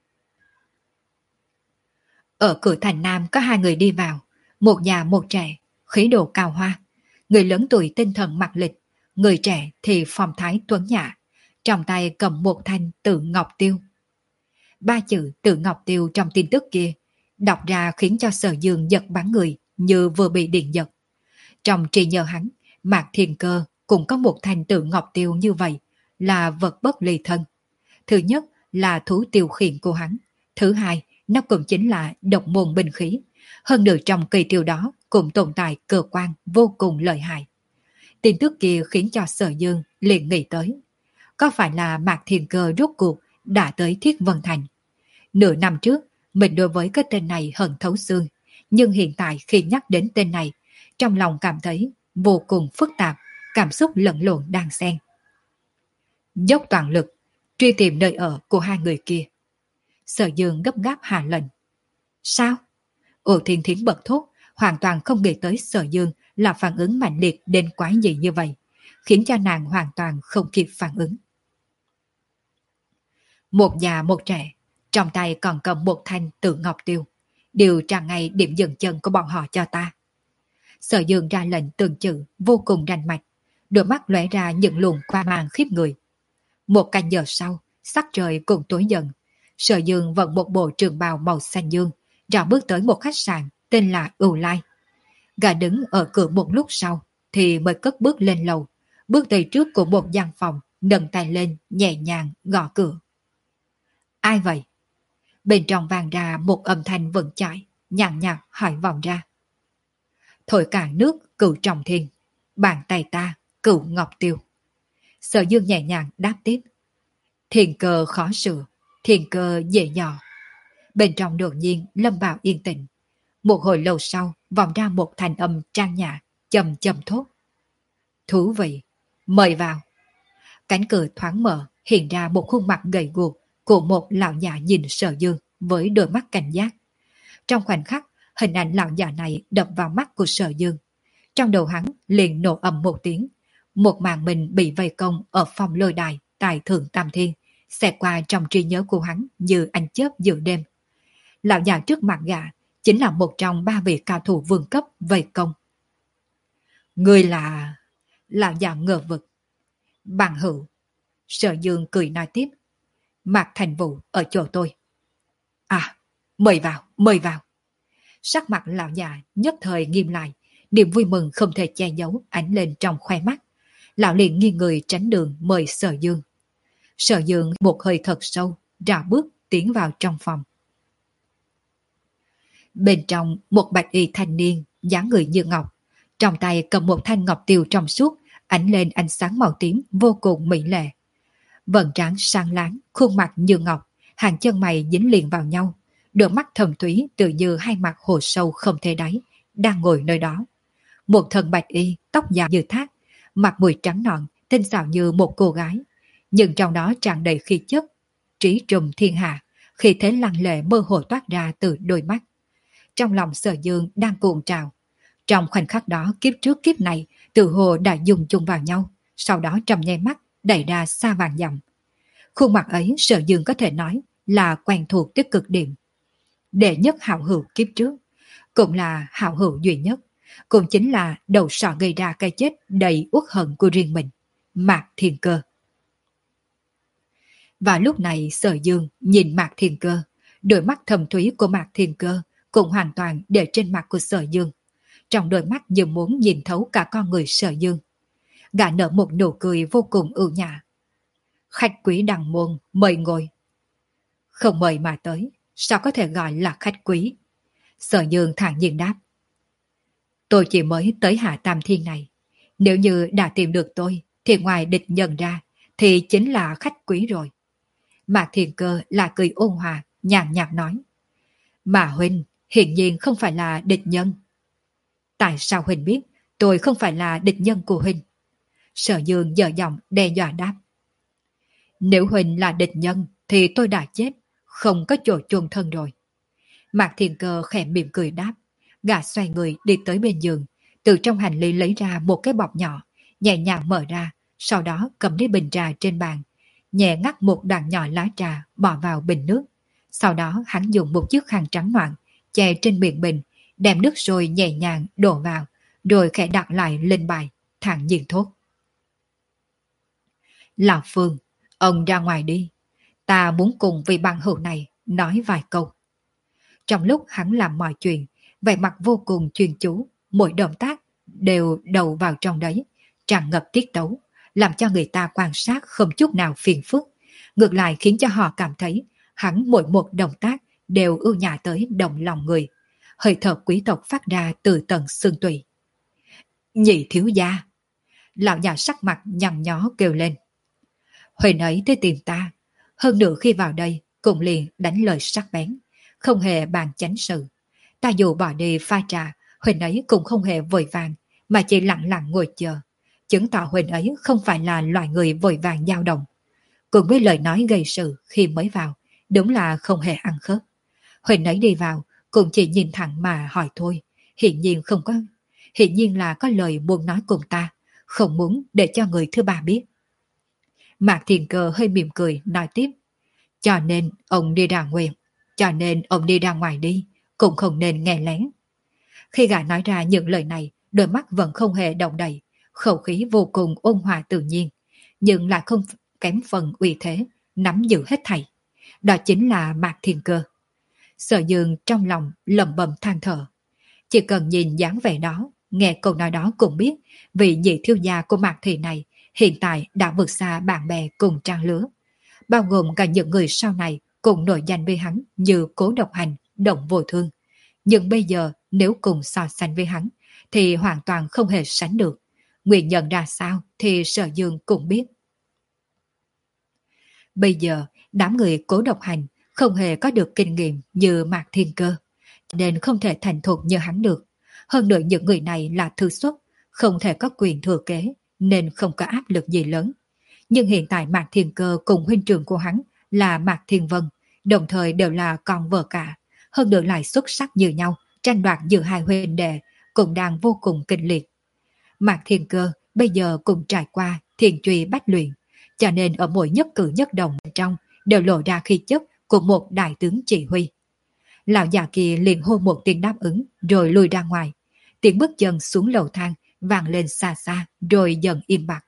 Ở cửa thành Nam có hai người đi vào, một già một trẻ, khí độ cao hoa. Người lớn tuổi tinh thần mặc lịch, người trẻ thì phong thái tuấn nhã, trong tay cầm một thanh Tự Ngọc Tiêu. Ba chữ Tự Ngọc Tiêu trong tin tức kia đọc ra khiến cho Sở Dương giật bắn người như vừa bị điện giật. Trong trí nhớ hắn, Mạc Thiên Cơ cũng có một thanh Tự Ngọc Tiêu như vậy, là vật bất ly thân. Thứ nhất là thú tiêu khiển của hắn, thứ hai nó cũng chính là độc môn binh khí. Hơn nữa trong cây tiêu đó cũng tồn tại cơ quan vô cùng lợi hại. Tin tức kia khiến cho Sở Dương liền nghĩ tới, có phải là Mạc Thiên Cơ rốt cuộc đã tới Thiết Vân Thành? Nửa năm trước, mình đối với cái tên này hận thấu xương, nhưng hiện tại khi nhắc đến tên này, trong lòng cảm thấy vô cùng phức tạp, cảm xúc lẫn lộn đang xen. Dốc toàn lực, truy tìm nơi ở của hai người kia. Sở Dương gấp gáp hạ lệnh. Sao? Ô Thiên Thiến bật thốt, hoàn toàn không nghĩ tới Sở Dương là phản ứng mạnh liệt đến quái gì như vậy, khiến cho nàng hoàn toàn không kịp phản ứng. Một già một trẻ, trong tay còn cầm một thanh Tự Ngọc Tiêu, điều tra ngay điểm dừng chân của bọn họ cho ta. Sở Dương ra lệnh từng chữ vô cùng rành mạch, đôi mắt lóe ra những luồng qua mang khiếp người. Một canh giờ sau, sắc trời cũng tối dần. Sở Dương vận một bộ trường bào màu xanh dương, ra bước tới một khách sạn tên là Ưu Lai. Gã đứng ở cửa một lúc sau, thì mới cất bước lên lầu, bước tới trước của một gian phòng, nâng tay lên, nhẹ nhàng gõ cửa. Ai vậy? Bên trong vang ra một âm thanh vững chãi, nhàn nhạt hỏi vọng ra. Thổi cạn nước Cửu Trọng Thiên, bàn tay ta Cửu Ngọc Tiêu. Sở Dương nhẹ nhàng đáp tiếp. Thiên cơ khó sửa, thiên cơ dễ dò. Bên trong đột nhiên lâm vào yên tĩnh. Một hồi lâu sau vọng ra một thanh âm trang nhã, chầm chầm thốt. Thú vị, mời vào. Cánh cửa thoáng mở, hiện ra một khuôn mặt gầy guộc của một lão già nhìn Sở Dương với đôi mắt cảnh giác. Trong khoảnh khắc, hình ảnh lão già này đập vào mắt của Sở Dương. Trong đầu hắn liền nổ ầm một tiếng. Một màn mình bị vây công ở phòng lôi đài tại Thượng Tam Thiên, xẹt qua trong trí nhớ của hắn như ánh chớp giữa đêm. Lão già trước mặt gã chính là một trong ba vị cao thủ vương cấp vây công. Người là... Lão già ngờ vực. Bằng hữu. Sở Dương cười nói tiếp. Mạc Thành Vũ ở chỗ tôi. À, mời vào, mời vào. Sắc mặt lão già nhất thời nghiêm lại, niềm vui mừng không thể che giấu ánh lên trong khoe mắt. Lão liền nghiêng người tránh đường mời Sở Dương. Sở Dương một hơi thật sâu, rảo bước tiến vào trong phòng. Bên trong một bạch y thanh niên, dáng người như ngọc, trong tay cầm một thanh ngọc tiêu trong suốt, ánh lên ánh sáng màu tím vô cùng mỹ lệ. Vầng trán sáng láng, khuôn mặt như ngọc, hàng chân mày dính liền vào nhau, đôi mắt thầm thúy tự như hai mặt hồ sâu không thể đáy, đang ngồi nơi đó. Một thân bạch y, tóc dài như thác, mặt mũi trắng nõn, tinh xảo như một cô gái, nhưng trong đó tràn đầy khí chất, trí trùm thiên hạ, khí thế lăng lệ mơ hồ toát ra từ đôi mắt. Trong lòng Sở Dương đang cuộn trào. Trong khoảnh khắc đó, kiếp trước kiếp này tự hồ đã dùng chung vào nhau, sau đó trong nháy mắt đẩy ra xa vàng dặm. Khuôn mặt ấy Sở Dương có thể nói là quen thuộc tới cực điểm. Đệ nhất hảo hữu kiếp trước, cũng là hảo hữu duy nhất, cũng chính là đầu sọ gây ra cái chết đầy uất hận của riêng mình, Mạc Thiên Cơ. Và lúc này Sở Dương nhìn Mạc Thiên Cơ, đôi mắt thầm thúy của Mạc Thiên Cơ cũng hoàn toàn để trên mặt của Sở Dương. Trong đôi mắt như muốn nhìn thấu cả con người Sở Dương. Gã nở một nụ cười vô cùng ưu nhã. Khách quý đằng môn, mời ngồi. Không mời mà tới, sao có thể gọi là khách quý? Sở Dương thản nhiên đáp. Tôi chỉ mới tới Hạ Tam Thiên này. Nếu như đã tìm được tôi, thì ngoài địch nhân ra, thì chính là khách quý rồi. Mạc Thiên Cơ là cười ôn hòa, nhàn nhạt nói. Mà huynh, hiển nhiên không phải là địch nhân. Tại sao huynh biết tôi không phải là địch nhân của huynh? Sở Dương dở giọng đe dọa đáp. Nếu Huỳnh là địch nhân thì tôi đã chết, không có chỗ chôn thân rồi. Mạc Thiên Cơ khẽ mỉm cười đáp. Gã xoay người đi tới bên giường, từ trong hành lý lấy ra một cái bọc nhỏ, nhẹ nhàng mở ra, sau đó cầm lấy bình trà trên bàn, nhẹ ngắt một đoạn nhỏ lá trà bỏ vào bình nước. Sau đó hắn dùng một chiếc khăn trắng noãn che trên miệng bình, đem nước sôi nhẹ nhàng đổ vào, rồi khẽ đặt lại lên bài, thản nhiên thốt. Lão Phương, ông ra ngoài đi. Ta muốn cùng vị bằng hữu này nói vài câu. Trong lúc hắn làm mọi chuyện, vẻ mặt vô cùng chuyên chú, mỗi động tác đều đầu vào trong đấy, tràn ngập tiết tấu, làm cho người ta quan sát không chút nào phiền phức. Ngược lại khiến cho họ cảm thấy hắn mỗi một động tác đều ưu nhã tới động lòng người. Hơi thở quý tộc phát ra từ tận xương tủy. Nhị thiếu gia! Lão già sắc mặt nhăn nhó kêu lên. Huỳnh ấy tới tìm ta, hơn nữa khi vào đây cũng liền đánh lời sắc bén, không hề bàn chánh sự. Ta dù bỏ đi pha trà, Huỳnh ấy cũng không hề vội vàng, mà chỉ lặng lặng ngồi chờ, chứng tỏ Huỳnh ấy không phải là loại người vội vàng dao động. Cùng với lời nói gây sự khi mới vào, đúng là không hề ăn khớp. Huỳnh ấy đi vào, cũng chỉ nhìn thẳng mà hỏi thôi, hiển nhiên không có, hiển nhiên là có lời muốn nói cùng ta, không muốn để cho người thứ ba biết. Mạc Thiên Cơ hơi mỉm cười nói tiếp. Cho nên ông đi ra ngoài, cho nên ông đi ra ngoài đi, cũng không nên nghe lén. Khi gã nói ra những lời này, đôi mắt vẫn không hề động đậy, khẩu khí vô cùng ôn hòa tự nhiên, nhưng lại không kém phần uy thế, nắm giữ hết thảy. Đó chính là Mạc Thiên Cơ. Sở Dương trong lòng lầm bầm than thở. Chỉ cần nhìn dáng vẻ đó, nghe câu nói đó cũng biết, vị nhị thiếu gia của Mạc Thị này hiện tại đã vượt xa bạn bè cùng trang lứa, bao gồm cả những người sau này cùng nổi danh với hắn như Cố Độc Hành, Động Vô Thương. Nhưng bây giờ nếu cùng so sánh với hắn thì hoàn toàn không hề sánh được. Nguyên nhân ra sao thì Sở Dương cũng biết. Bây giờ đám người Cố Độc Hành không hề có được kinh nghiệm như Mạc Thiên Cơ, nên không thể thành thục như hắn được. Hơn nữa những người này là thư xuất, không thể có quyền thừa kế, nên không có áp lực gì lớn. Nhưng hiện tại Mạc Thiên Cơ cùng huynh trưởng của hắn là Mạc Thiên Vân, đồng thời đều là con vợ cả, hơn nữa lại xuất sắc như nhau, tranh đoạt giữa hai huynh đệ cũng đang vô cùng kinh liệt. Mạc Thiên Cơ bây giờ cũng trải qua thiền truy bách luyện, cho nên ở mỗi nhất cử nhất động trong đều lộ ra khí chất của một đại tướng chỉ huy. Lão già kia liền hô một tiếng đáp ứng rồi lùi ra ngoài, tiếng bước chân xuống lầu thang vang lên xa xa rồi dần im bặt.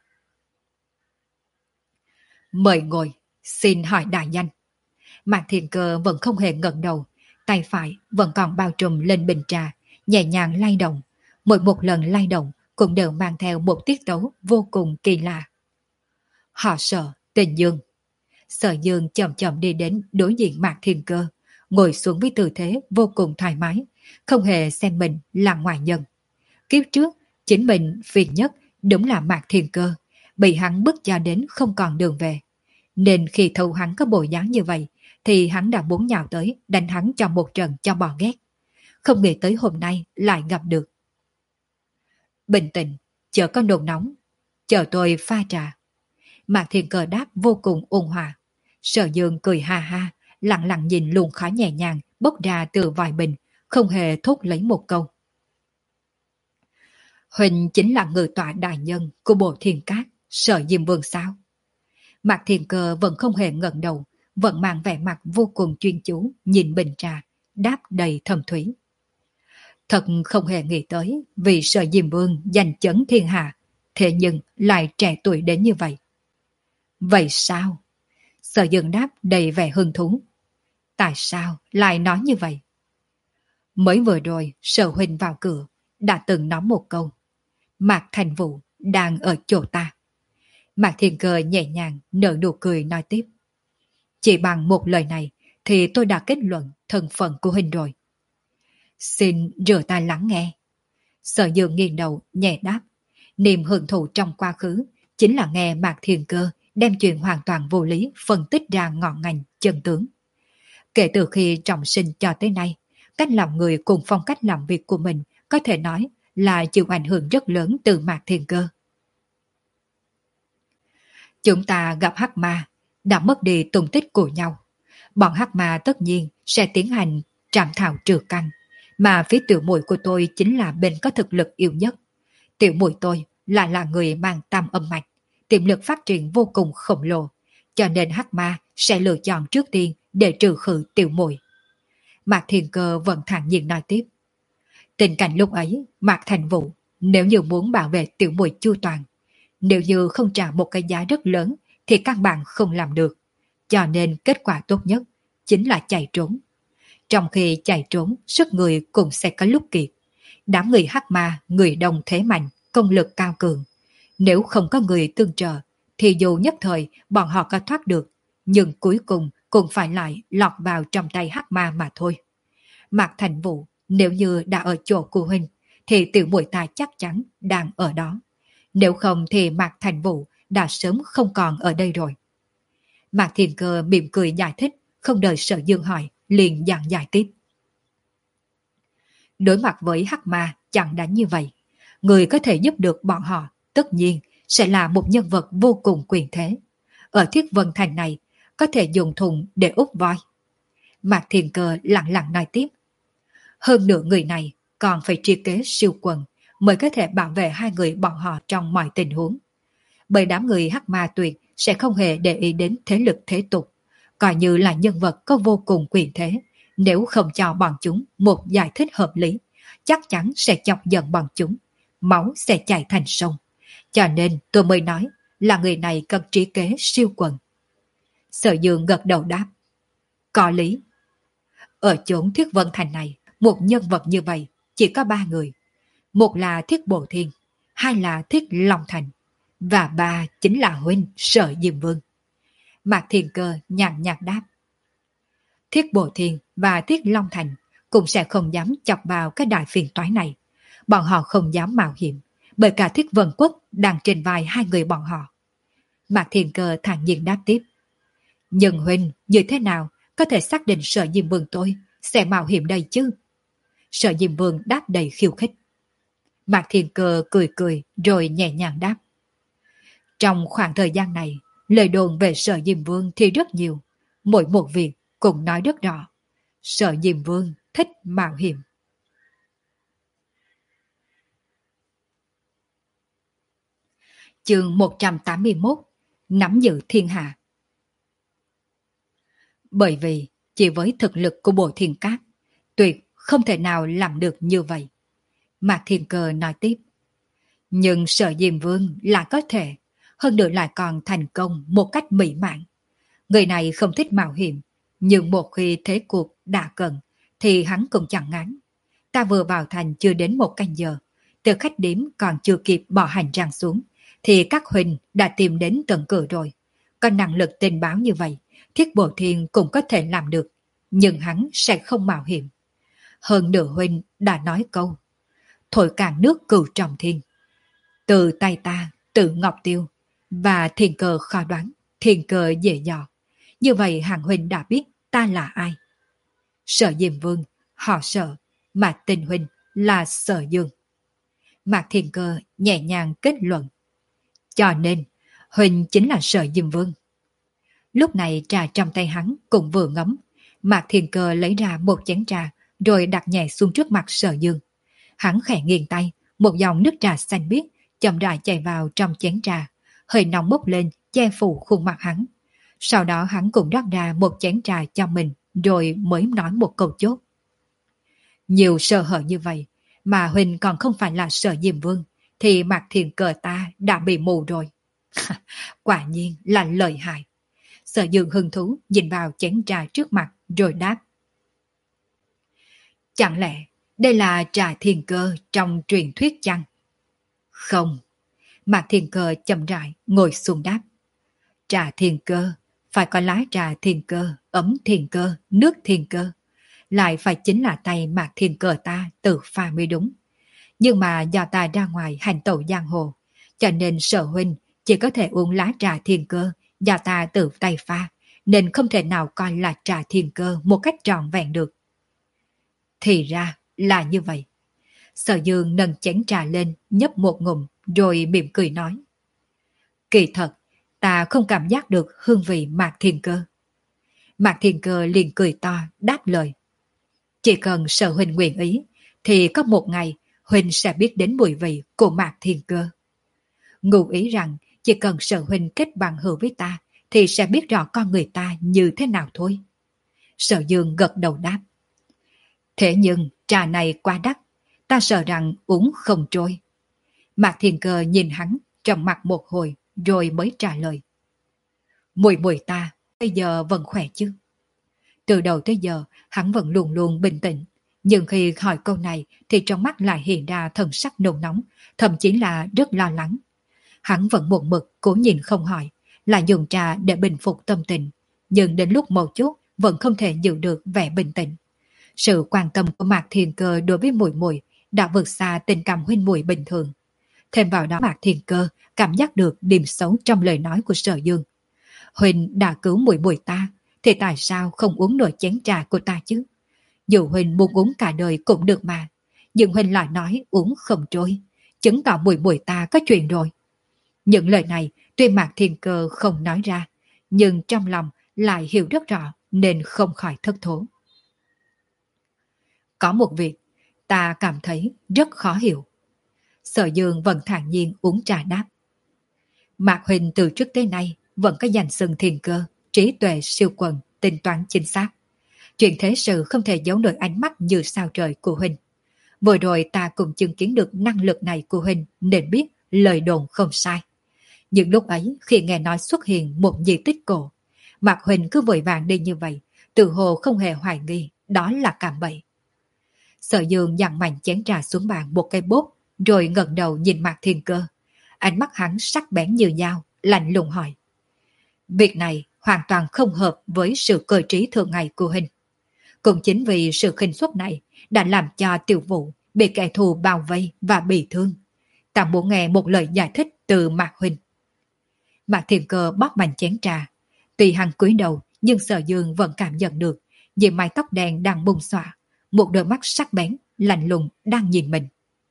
Mời ngồi, xin hỏi đại danh. Mạc Thiên Cơ vẫn không hề ngẩng đầu, tay phải vẫn còn bao trùm lên bình trà, nhẹ nhàng lay động. Mỗi một lần lay động cũng đều mang theo một tiết tấu vô cùng kỳ lạ. Họ Sở, tên Dương. Sở Dương chậm chậm đi đến đối diện Mạc Thiên Cơ, ngồi xuống với tư thế vô cùng thoải mái, không hề xem mình là ngoại nhân. Kiếp trước, chính mình phiền nhất đúng là Mạc Thiên Cơ, bị hắn bức cho đến không còn đường về. Nên khi thâu hắn có bộ dáng như vậy, thì hắn đã muốn nhào tới đánh hắn cho một trận cho bỏ ghét. Không nghĩ tới hôm nay lại gặp được. Bình tĩnh, chớ có nôn nóng, chờ tôi pha trà. Mạc Thiên Cơ đáp vô cùng ôn hòa. Sở Dương cười ha ha, lặng lặng nhìn luồng khói nhẹ nhàng bốc ra từ vòi bình, không hề thốt lấy một câu. Huỳnh chính là ngự tọa đại nhân của bộ Thiên Cát, Sở Diêm Vương sao? Mạc Thiên Cơ vẫn không hề ngẩng đầu, vẫn mang vẻ mặt vô cùng chuyên chú nhìn bình trà, đáp đầy thầm thúy. Thật không hề nghĩ tới vì Sở Diêm Vương giành chấn thiên hạ, thế nhưng lại trẻ tuổi đến như vậy. Vậy sao? Sở Dương đáp đầy vẻ hứng thú. Tại sao lại nói như vậy? Mới vừa rồi Sở Huynh vào cửa đã từng nói một câu. Mạc Thành Vũ đang ở chỗ ta. Mạc Thiên Cơ nhẹ nhàng nở nụ cười nói tiếp. Chỉ bằng một lời này thì tôi đã kết luận thân phận của Huynh rồi. Xin rửa tai lắng nghe. Sở Dương nghiêng đầu nhẹ đáp. Niềm hưởng thụ trong quá khứ chính là nghe Mạc Thiên Cơ đem chuyện hoàn toàn vô lý phân tích ra ngọn ngành chân tướng. Kể từ khi trọng sinh cho tới nay, cách làm người cùng phong cách làm việc của mình có thể nói là chịu ảnh hưởng rất lớn từ Mạc Thiên Cơ. Chúng ta gặp hắc ma, đã mất đi tung tích của nhau. Bọn hắc ma tất nhiên sẽ tiến hành trảm thảo trừ căn, mà phía tiểu muội của tôi chính là bên có thực lực yếu nhất. Tiểu muội tôi là là người mang tam âm mạch, tiềm lực phát triển vô cùng khổng lồ, cho nên hắc ma sẽ lựa chọn trước tiên để trừ khử tiểu muội. Mạc Thiên Cơ vẫn thản nhiên nói tiếp. Tình cảnh lúc ấy, Mạc Thành Vũ nếu như muốn bảo vệ tiểu muội chu toàn, nếu như không trả một cái giá rất lớn thì các bạn không làm được. Cho nên kết quả tốt nhất chính là chạy trốn. Trong khi chạy trốn, sức người cũng sẽ có lúc kiệt. Đám người hắc ma, người đông thế mạnh, công lực cao cường. Nếu không có người tương trợ, thì dù nhất thời bọn họ có thoát được, nhưng cuối cùng cũng phải lại lọt vào trong tay hắc ma mà thôi. Mạc Thành Vũ nếu như đã ở chỗ của huynh, thì tiểu muội ta chắc chắn đang ở đó. Nếu không thì Mạc Thành Vũ đã sớm không còn ở đây rồi. Mạc Thiên Cơ mỉm cười giải thích, không đợi Sở Dương hỏi, liền giảng giải tiếp. Đối mặt với hắc ma chẳng đánh như vậy, người có thể giúp được bọn họ tất nhiên sẽ là một nhân vật vô cùng quyền thế. Ở Thiết Vân Thành này có thể dùng thùng để úp voi. Mạc Thiên Cơ lặng lặng nói tiếp. Hơn nữa người này còn phải tri kế siêu quần mới có thể bảo vệ hai người bọn họ trong mọi tình huống. Bởi đám người hắc ma tuyệt sẽ không hề để ý đến thế lực thế tục, coi như là nhân vật có vô cùng quyền thế. Nếu không cho bọn chúng một giải thích hợp lý, chắc chắn sẽ chọc giận bọn chúng, máu sẽ chảy thành sông. Cho nên tôi mới nói là người này cần trí kế siêu quần. Sở Dương gật đầu đáp. Có lý. Ở chốn Thiết Vân Thành này, một nhân vật như vậy chỉ có ba người. Một là Thiết Bộ Thiên, hai là Thiết Long Thành, và ba chính là huynh Sở Diêm Vương. Mạc Thiên Cơ nhàn nhạt đáp. Thiết Bộ Thiên và Thiết Long Thành cũng sẽ không dám chọc vào cái đại phiền toái này. Bọn họ không dám mạo hiểm, bởi cả Thiết Vân Quốc đang trên vai hai người bọn họ. Mạc Thiên Cơ thản nhiên đáp tiếp. Nhưng huynh như thế nào có thể xác định Sở Diêm Vương tôi sẽ mạo hiểm đây chứ? Sở Diêm Vương đáp đầy khiêu khích. Mạc Thiên Cơ cười cười rồi nhẹ nhàng đáp. Trong khoảng thời gian này, lời đồn về Sở Diêm Vương thì rất nhiều. Mỗi một việc cũng nói rất rõ. Sở Diêm Vương thích mạo hiểm. Chương một trăm tám mươi mốt. Nắm giữ thiên hạ. Bởi vì chỉ với thực lực của Bộ Thiên Cát, tuyệt không thể nào làm được như vậy. Mạc Thiên Cơ nói tiếp. Nhưng Sở Diêm Vương là có thể, hơn nữa lại còn thành công một cách mỹ mãn. Người này không thích mạo hiểm, nhưng một khi thế cuộc đã cần, thì hắn cũng chẳng ngán. Ta vừa vào thành chưa đến một canh giờ, từ khách điếm còn chưa kịp bỏ hành trang xuống, thì các huynh đã tìm đến tận cửa rồi. Có năng lực tình báo như vậy, Thiết Bộ Thiên cũng có thể làm được, nhưng hắn sẽ không mạo hiểm. Hơn nửa huynh đã nói câu, thổi cạn nước cửu trọng thiên. Từ tay ta, tự Ngọc Tiêu, và Thiên Cơ khó đoán, Thiên Cơ dễ dò. Như vậy hàng huynh đã biết ta là ai. Sở Diêm Vương, họ Sở, mà tên huynh là Sở Dương. Mạc Thiên Cơ nhẹ nhàng kết luận. Cho nên, huynh chính là Sở Diêm Vương. Lúc này trà trong tay hắn cũng vừa ngấm. Mạc Thiên Cơ lấy ra một chén trà, rồi đặt nhẹ xuống trước mặt Sở Dương. Hắn khẽ nghiêng tay, một dòng nước trà xanh biếc chậm rãi chảy vào trong chén trà, hơi nóng bốc lên che phủ khuôn mặt hắn. Sau đó hắn cũng rót ra một chén trà cho mình, rồi mới nói một câu chốt. Nhiều sơ hở như vậy, mà huynh còn không phải là Sở Diêm Vương, thì Mạc Thiên Cơ ta đã bị mù rồi. Quả nhiên là lợi hại. Sở Dương hứng thú nhìn vào chén trà trước mặt rồi đáp. Chẳng lẽ đây là trà thiên cơ trong truyền thuyết chăng? Không. Mạc Thiên Cơ chậm rãi ngồi xuống đáp. Trà thiên cơ, phải có lá trà thiên cơ, ấm thiên cơ, nước thiên cơ. Lại phải chính là tay Mạc Thiên Cơ ta tự pha mới đúng. Nhưng mà do ta ra ngoài hành tẩu giang hồ, cho nên Sở huynh chỉ có thể uống lá trà thiên cơ do ta tự tay pha, nên không thể nào coi là trà thiên cơ một cách trọn vẹn được. Thì ra là như vậy. Sở Dương nâng chén trà lên, nhấp một ngụm, rồi mỉm cười nói. Kỳ thật, ta không cảm giác được hương vị Mạc Thiên Cơ. Mạc Thiên Cơ liền cười to đáp lời. Chỉ cần Sở huynh nguyện ý, thì có một ngày huynh sẽ biết đến mùi vị của Mạc Thiên Cơ. Ngụ ý rằng chỉ cần Sở huynh kết bằng hữu với ta, thì sẽ biết rõ con người ta như thế nào thôi. Sở Dương gật đầu đáp. Thế nhưng trà này quá đắt, ta sợ rằng uống không trôi. Mạc Thiên Cơ nhìn hắn trầm mặt một hồi rồi mới trả lời. Mùi mùi ta bây giờ vẫn khỏe chứ? Từ đầu tới giờ hắn vẫn luôn luôn bình tĩnh, nhưng khi hỏi câu này thì trong mắt lại hiện ra thần sắc nôn nóng, thậm chí là rất lo lắng. Hắn vẫn một mực cố nhìn không hỏi, là dùng trà để bình phục tâm tình, nhưng đến lúc một chút vẫn không thể giữ được vẻ bình tĩnh. Sự quan tâm của Mạc Thiên Cơ đối với Mùi Mùi đã vượt xa tình cảm huynh muội bình thường. Thêm vào đó Mạc Thiên Cơ cảm giác được điểm xấu trong lời nói của Sở Dương. Huynh đã cứu Mùi Mùi ta, thì tại sao không uống nổi chén trà của ta chứ? Dù Huynh muốn uống cả đời cũng được mà, nhưng Huynh lại nói uống không trôi, chứng tỏ Mùi Mùi ta có chuyện rồi. Những lời này tuy Mạc Thiên Cơ không nói ra, nhưng trong lòng lại hiểu rất rõ nên không khỏi thất thố. Có một việc ta cảm thấy rất khó hiểu. Sở Dương vẫn thản nhiên uống trà đáp. Mạc huynh từ trước tới nay vẫn có danh xưng Thiên Cơ, trí tuệ siêu quần, tính toán chính xác. Chuyện thế sự không thể giấu nổi ánh mắt như sao trời của huynh. Vừa rồi ta cũng chứng kiến được năng lực này của huynh nên biết lời đồn không sai. Nhưng lúc ấy khi nghe nói xuất hiện một di tích cổ, Mạc huynh cứ vội vàng đi như vậy, tự hồ không hề hoài nghi đó là cạm bẫy. Sở Dương dặn mạnh chén trà xuống bàn một cây bốp, rồi ngẩng đầu nhìn Mạc Thiên Cơ. Ánh mắt hắn sắc bén như dao, lạnh lùng hỏi. Việc này hoàn toàn không hợp với sự cơ trí thường ngày của huynh. Cũng chính vì sự khinh suất này đã làm cho Tiểu Vũ bị kẻ thù bao vây và bị thương. Ta muốn nghe một lời giải thích từ Mạc huynh. Mạc Thiên Cơ bóp mạnh chén trà. Tuy hắn cúi đầu, nhưng Sở Dương vẫn cảm nhận được vì mái tóc đen đang bung xõa, một đôi mắt sắc bén, lạnh lùng đang nhìn mình.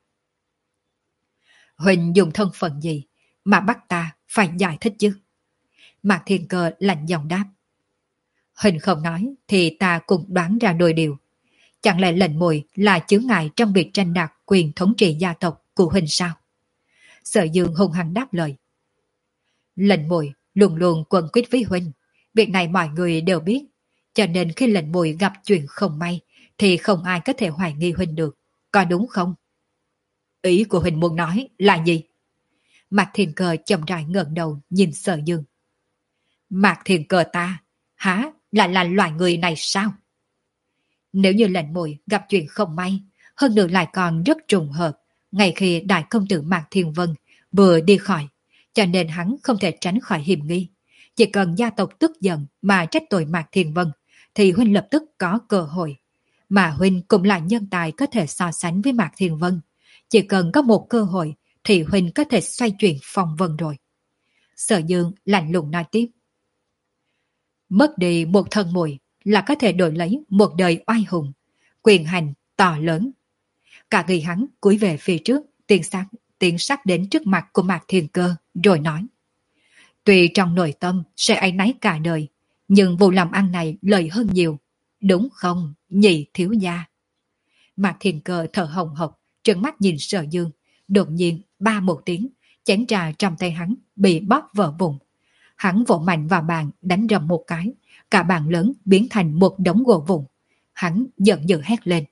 Huynh dùng thân phận gì mà bắt ta phải giải thích chứ? Mạc Thiên Cơ lạnh giọng đáp. Huynh không nói thì ta cũng đoán ra đôi điều. Chẳng lẽ lệnh mùi là chướng ngại trong việc tranh đoạt quyền thống trị gia tộc của huynh sao? Sở Dương hung hăng đáp lời. Lệnh mùi luôn luôn quấn quýt với huynh. Việc này mọi người đều biết. Cho nên khi lệnh mùi gặp chuyện không may thì không ai có thể hoài nghi huynh được. Có đúng không? Ý của huynh muốn nói là gì? Mạc Thiên Cơ chậm rãi ngẩng đầu nhìn Sở Dương. Mạc Thiên Cơ ta, hả, lại là loài người này sao? Nếu như lệnh mùi gặp chuyện không may, hơn nữa lại còn rất trùng hợp, ngay khi đại công tử Mạc Thiên Vân vừa đi khỏi, cho nên hắn không thể tránh khỏi hiểm nghi. Chỉ cần gia tộc tức giận mà trách tội Mạc Thiên Vân, thì huynh lập tức có cơ hội. Mà huynh cũng là nhân tài có thể so sánh với Mạc Thiên Vân. Chỉ cần có một cơ hội thì huynh có thể xoay chuyển phong vân rồi. Sở Dương lạnh lùng nói tiếp. Mất đi một thân mùi là có thể đổi lấy một đời oai hùng, quyền hành to lớn. Cả người hắn cúi về phía trước, tiến sát, tiến sát đến trước mặt của Mạc Thiên Cơ, rồi nói. Tuy trong nội tâm sẽ áy náy cả đời, nhưng vụ làm ăn này lợi hơn nhiều. Đúng không, nhị thiếu gia? Mạc Thiên Cơ thở hồng hộc, trợn mắt nhìn Sở Dương, đột nhiên ba một tiếng, chén trà trong tay hắn bị bóp vỡ vụn. Hắn vỗ mạnh vào bàn đánh rầm một cái, cả bàn lớn biến thành một đống gỗ vụn. Hắn giận dữ hét lên.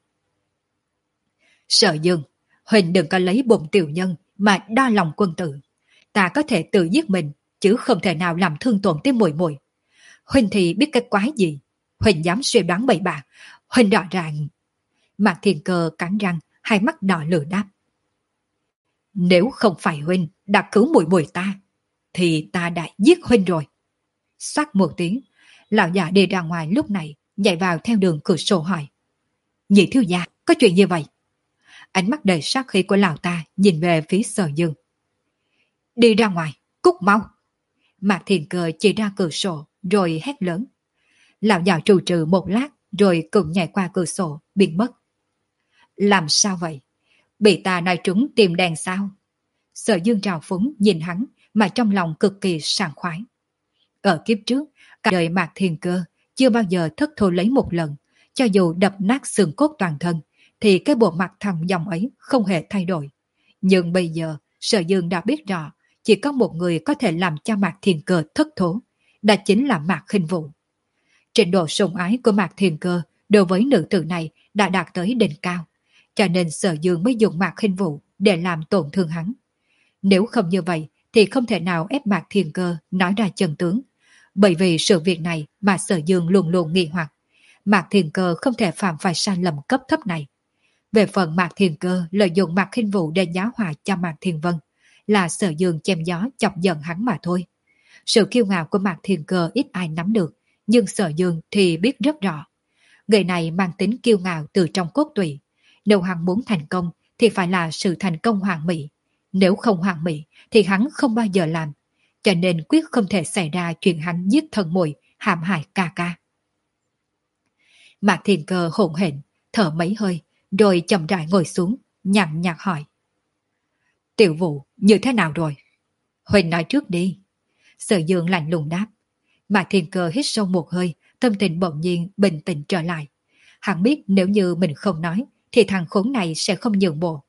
Sở Dương, huynh đừng có lấy bụng tiểu nhân mà đo lòng quân tử. Ta có thể tự giết mình, chứ không thể nào làm thương tổn tới muội muội. Huynh thì biết cái quái gì? Huynh dám suy đoán bậy bạ. Huynh rõ ràng. Mạc Thiên Cơ cắn răng, hai mắt đỏ lửa đáp. Nếu không phải huynh đã cứu muội muội ta, thì ta đã giết huynh rồi. Xoát một tiếng, lão già đi ra ngoài lúc này, nhảy vào theo đường cửa sổ hỏi. Nhị thiếu gia, có chuyện như vậy? Ánh mắt đầy sát khí của lão ta nhìn về phía Sở Dương. Đi ra ngoài, cút mau. Mạc Thiên Cơ chỉ ra cửa sổ, rồi hét lớn. Lão già trù trừ một lát, rồi cùng nhảy qua cửa sổ, biến mất. Làm sao vậy? Bị ta nói trúng tìm đèn sao? Sở Dương trào phúng nhìn hắn, mà trong lòng cực kỳ sảng khoái. Ở kiếp trước, cả đời Mạc Thiên Cơ chưa bao giờ thất thố lấy một lần, cho dù đập nát xương cốt toàn thân, thì cái bộ mặt thằng dòng ấy không hề thay đổi. Nhưng bây giờ, Sở Dương đã biết rõ, chỉ có một người có thể làm cho Mạc Thiên Cơ thất thố, đó chính là Mạc Khinh Vũ. Trình độ sủng ái của Mạc Thiên Cơ đối với nữ tử này đã đạt tới đỉnh cao, cho nên Sở Dương mới dùng Mạc Khinh Vũ để làm tổn thương hắn. Nếu không như vậy thì không thể nào ép Mạc Thiên Cơ nói ra chân tướng, bởi vì sự việc này mà Sở Dương luôn luôn nghi hoặc. Mạc Thiên Cơ không thể phạm phải sai lầm cấp thấp này. Về phần Mạc Thiên Cơ lợi dụng Mạc Khinh Vũ để giáo hòa cho Mạc Thiên Vân, là Sở Dương chém gió chọc giận hắn mà thôi. Sự kiêu ngạo của Mạc Thiên Cơ ít ai nắm được, nhưng Sở Dương thì biết rất rõ. Người này mang tính kiêu ngạo từ trong cốt tủy. Nếu hắn muốn thành công thì phải là sự thành công hoàn mỹ. Nếu không hoàn mỹ thì hắn không bao giờ làm. Cho nên quyết không thể xảy ra chuyện hắn giết thân muội, hãm hại ca ca. Mạc Thiên Cơ hỗn hển, thở mấy hơi, rồi chậm rãi ngồi xuống, nhàn nhạt hỏi. Tiểu Vũ, như thế nào rồi? Huỳnh nói trước đi. Sở Dương lạnh lùng đáp. Mạc Thiên Cơ hít sâu một hơi, tâm tình bỗng nhiên bình tĩnh trở lại. Hắn biết nếu như mình không nói, thì thằng khốn này sẽ không nhường bộ.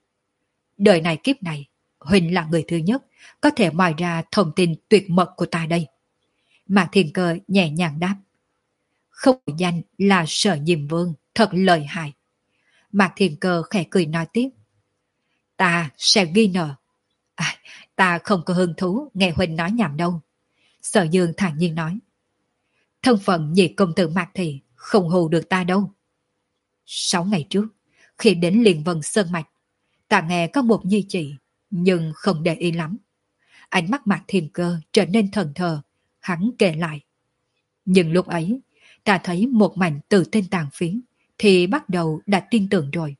Đời này kiếp này, Huỳnh là người thứ nhất, có thể moi ra thông tin tuyệt mật của ta đây. Mạc Thiên Cơ nhẹ nhàng đáp. Không danh là Sở Diêm Vương, thật lợi hại. Mạc Thiên Cơ khẽ cười nói tiếp. Ta sẽ ghi nợ. À, ta không có hứng thú nghe Huỳnh nói nhảm đâu. Sở Dương thản nhiên nói. Thân phận nhị công tử Mạc Thị không hù được ta đâu. Sáu ngày trước, khi đến Liên Vân Sơn Mạch, ta nghe có một di chỉ, nhưng không để ý lắm. Ánh mắt Mạc Thiên Cơ trở nên thần thờ, hắn kể lại. Nhưng lúc ấy, ta thấy một mảnh từ tên tàn phiến, thì bắt đầu đã tin tưởng rồi.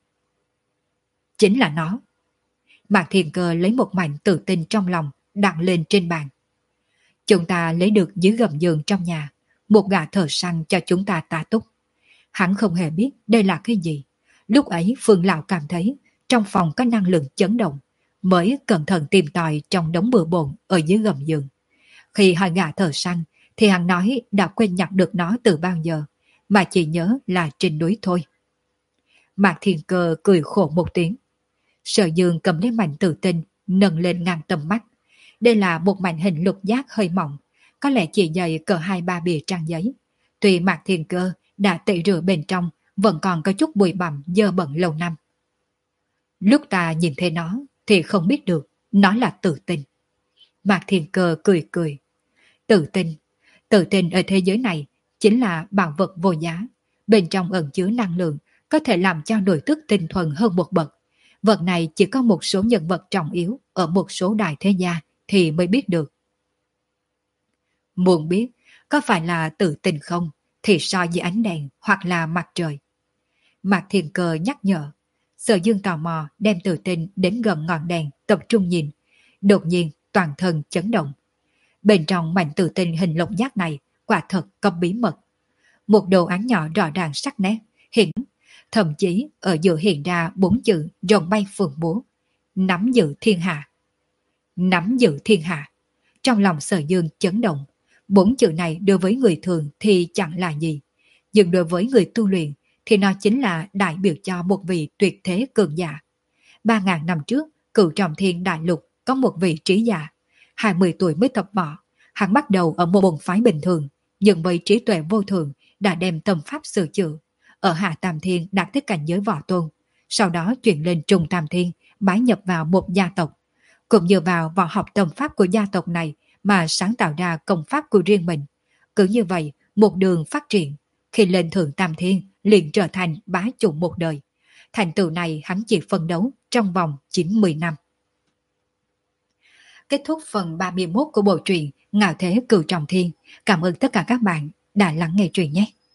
Chính là nó. Mạc Thiên Cơ lấy một mảnh tự tin trong lòng, đặt lên trên bàn. Chúng ta lấy được dưới gầm giường trong nhà, một gã thợ săn cho chúng ta tá túc. Hắn không hề biết đây là cái gì. Lúc ấy Phương Lão cảm thấy trong phòng có năng lượng chấn động, mới cẩn thận tìm tòi trong đống bừa bộn ở dưới gầm giường. Khi hỏi gã thợ săn, thì hắn nói đã quên nhặt được nó từ bao giờ, mà chỉ nhớ là trên núi thôi. Mạc Thiên Cơ cười khổ một tiếng. Sở Dương cầm lấy mảnh tự tinh, nâng lên ngang tầm mắt. Đây là một mảnh hình lục giác hơi mỏng, có lẽ chỉ dày cỡ hai ba bìa trang giấy. Tuy Mạc Thiên Cơ đã tẩy rửa bên trong, vẫn còn có chút bụi bặm dơ bẩn lâu năm. Lúc ta nhìn thấy nó, thì không biết được nó là tự tinh. Mạc Thiên Cơ cười cười. Tự tinh, tự tinh ở thế giới này chính là bảo vật vô giá. Bên trong ẩn chứa năng lượng, có thể làm cho nội tức tinh thuần hơn một bậc. Vật này chỉ có một số nhân vật trọng yếu ở một số đại thế gia thì mới biết được. Muốn biết có phải là tự tinh không thì soi với ánh đèn hoặc là mặt trời. Mạc Thiên Cơ nhắc nhở. Sở Dương tò mò đem tự tinh đến gần ngọn đèn tập trung nhìn. Đột nhiên toàn thân chấn động. Bên trong mảnh tự tinh hình lục giác này quả thật có bí mật. Một đồ án nhỏ rõ ràng sắc nét, hiện thậm chí ở giữa hiện ra bốn chữ rồng bay phượng múa. Nắm giữ thiên hạ. Nắm giữ thiên hạ. Trong lòng Sở Dương chấn động. Bốn chữ này đối với người thường thì chẳng là gì. Nhưng đối với người tu luyện thì nó chính là đại biểu cho một vị tuyệt thế cường giả. Ba ngàn năm trước, Cửu Trọng Thiên Đại Lục có một vị trí giả. Hai mươi tuổi mới tập võ. Hắn bắt đầu ở một môn phái bình thường, nhưng với trí tuệ vô thường đã đem tâm pháp sửa chữa. Ở Hạ Tam Thiên đạt tới cảnh giới võ tôn. Sau đó chuyển lên Trung Tam Thiên, bái nhập vào một gia tộc. Cũng dựa vào võ học tâm pháp của gia tộc này mà sáng tạo ra công pháp của riêng mình. Cứ như vậy, một đường phát triển. Khi lên Thượng Tam Thiên, liền trở thành bá chủ một đời. Thành tựu này hắn chỉ phân đấu trong vòng chín mươi năm. Kết thúc phần ba mươi mốt của bộ truyện Ngạo Thế Cửu Trọng Thiên. Cảm ơn tất cả các bạn đã lắng nghe truyện nhé.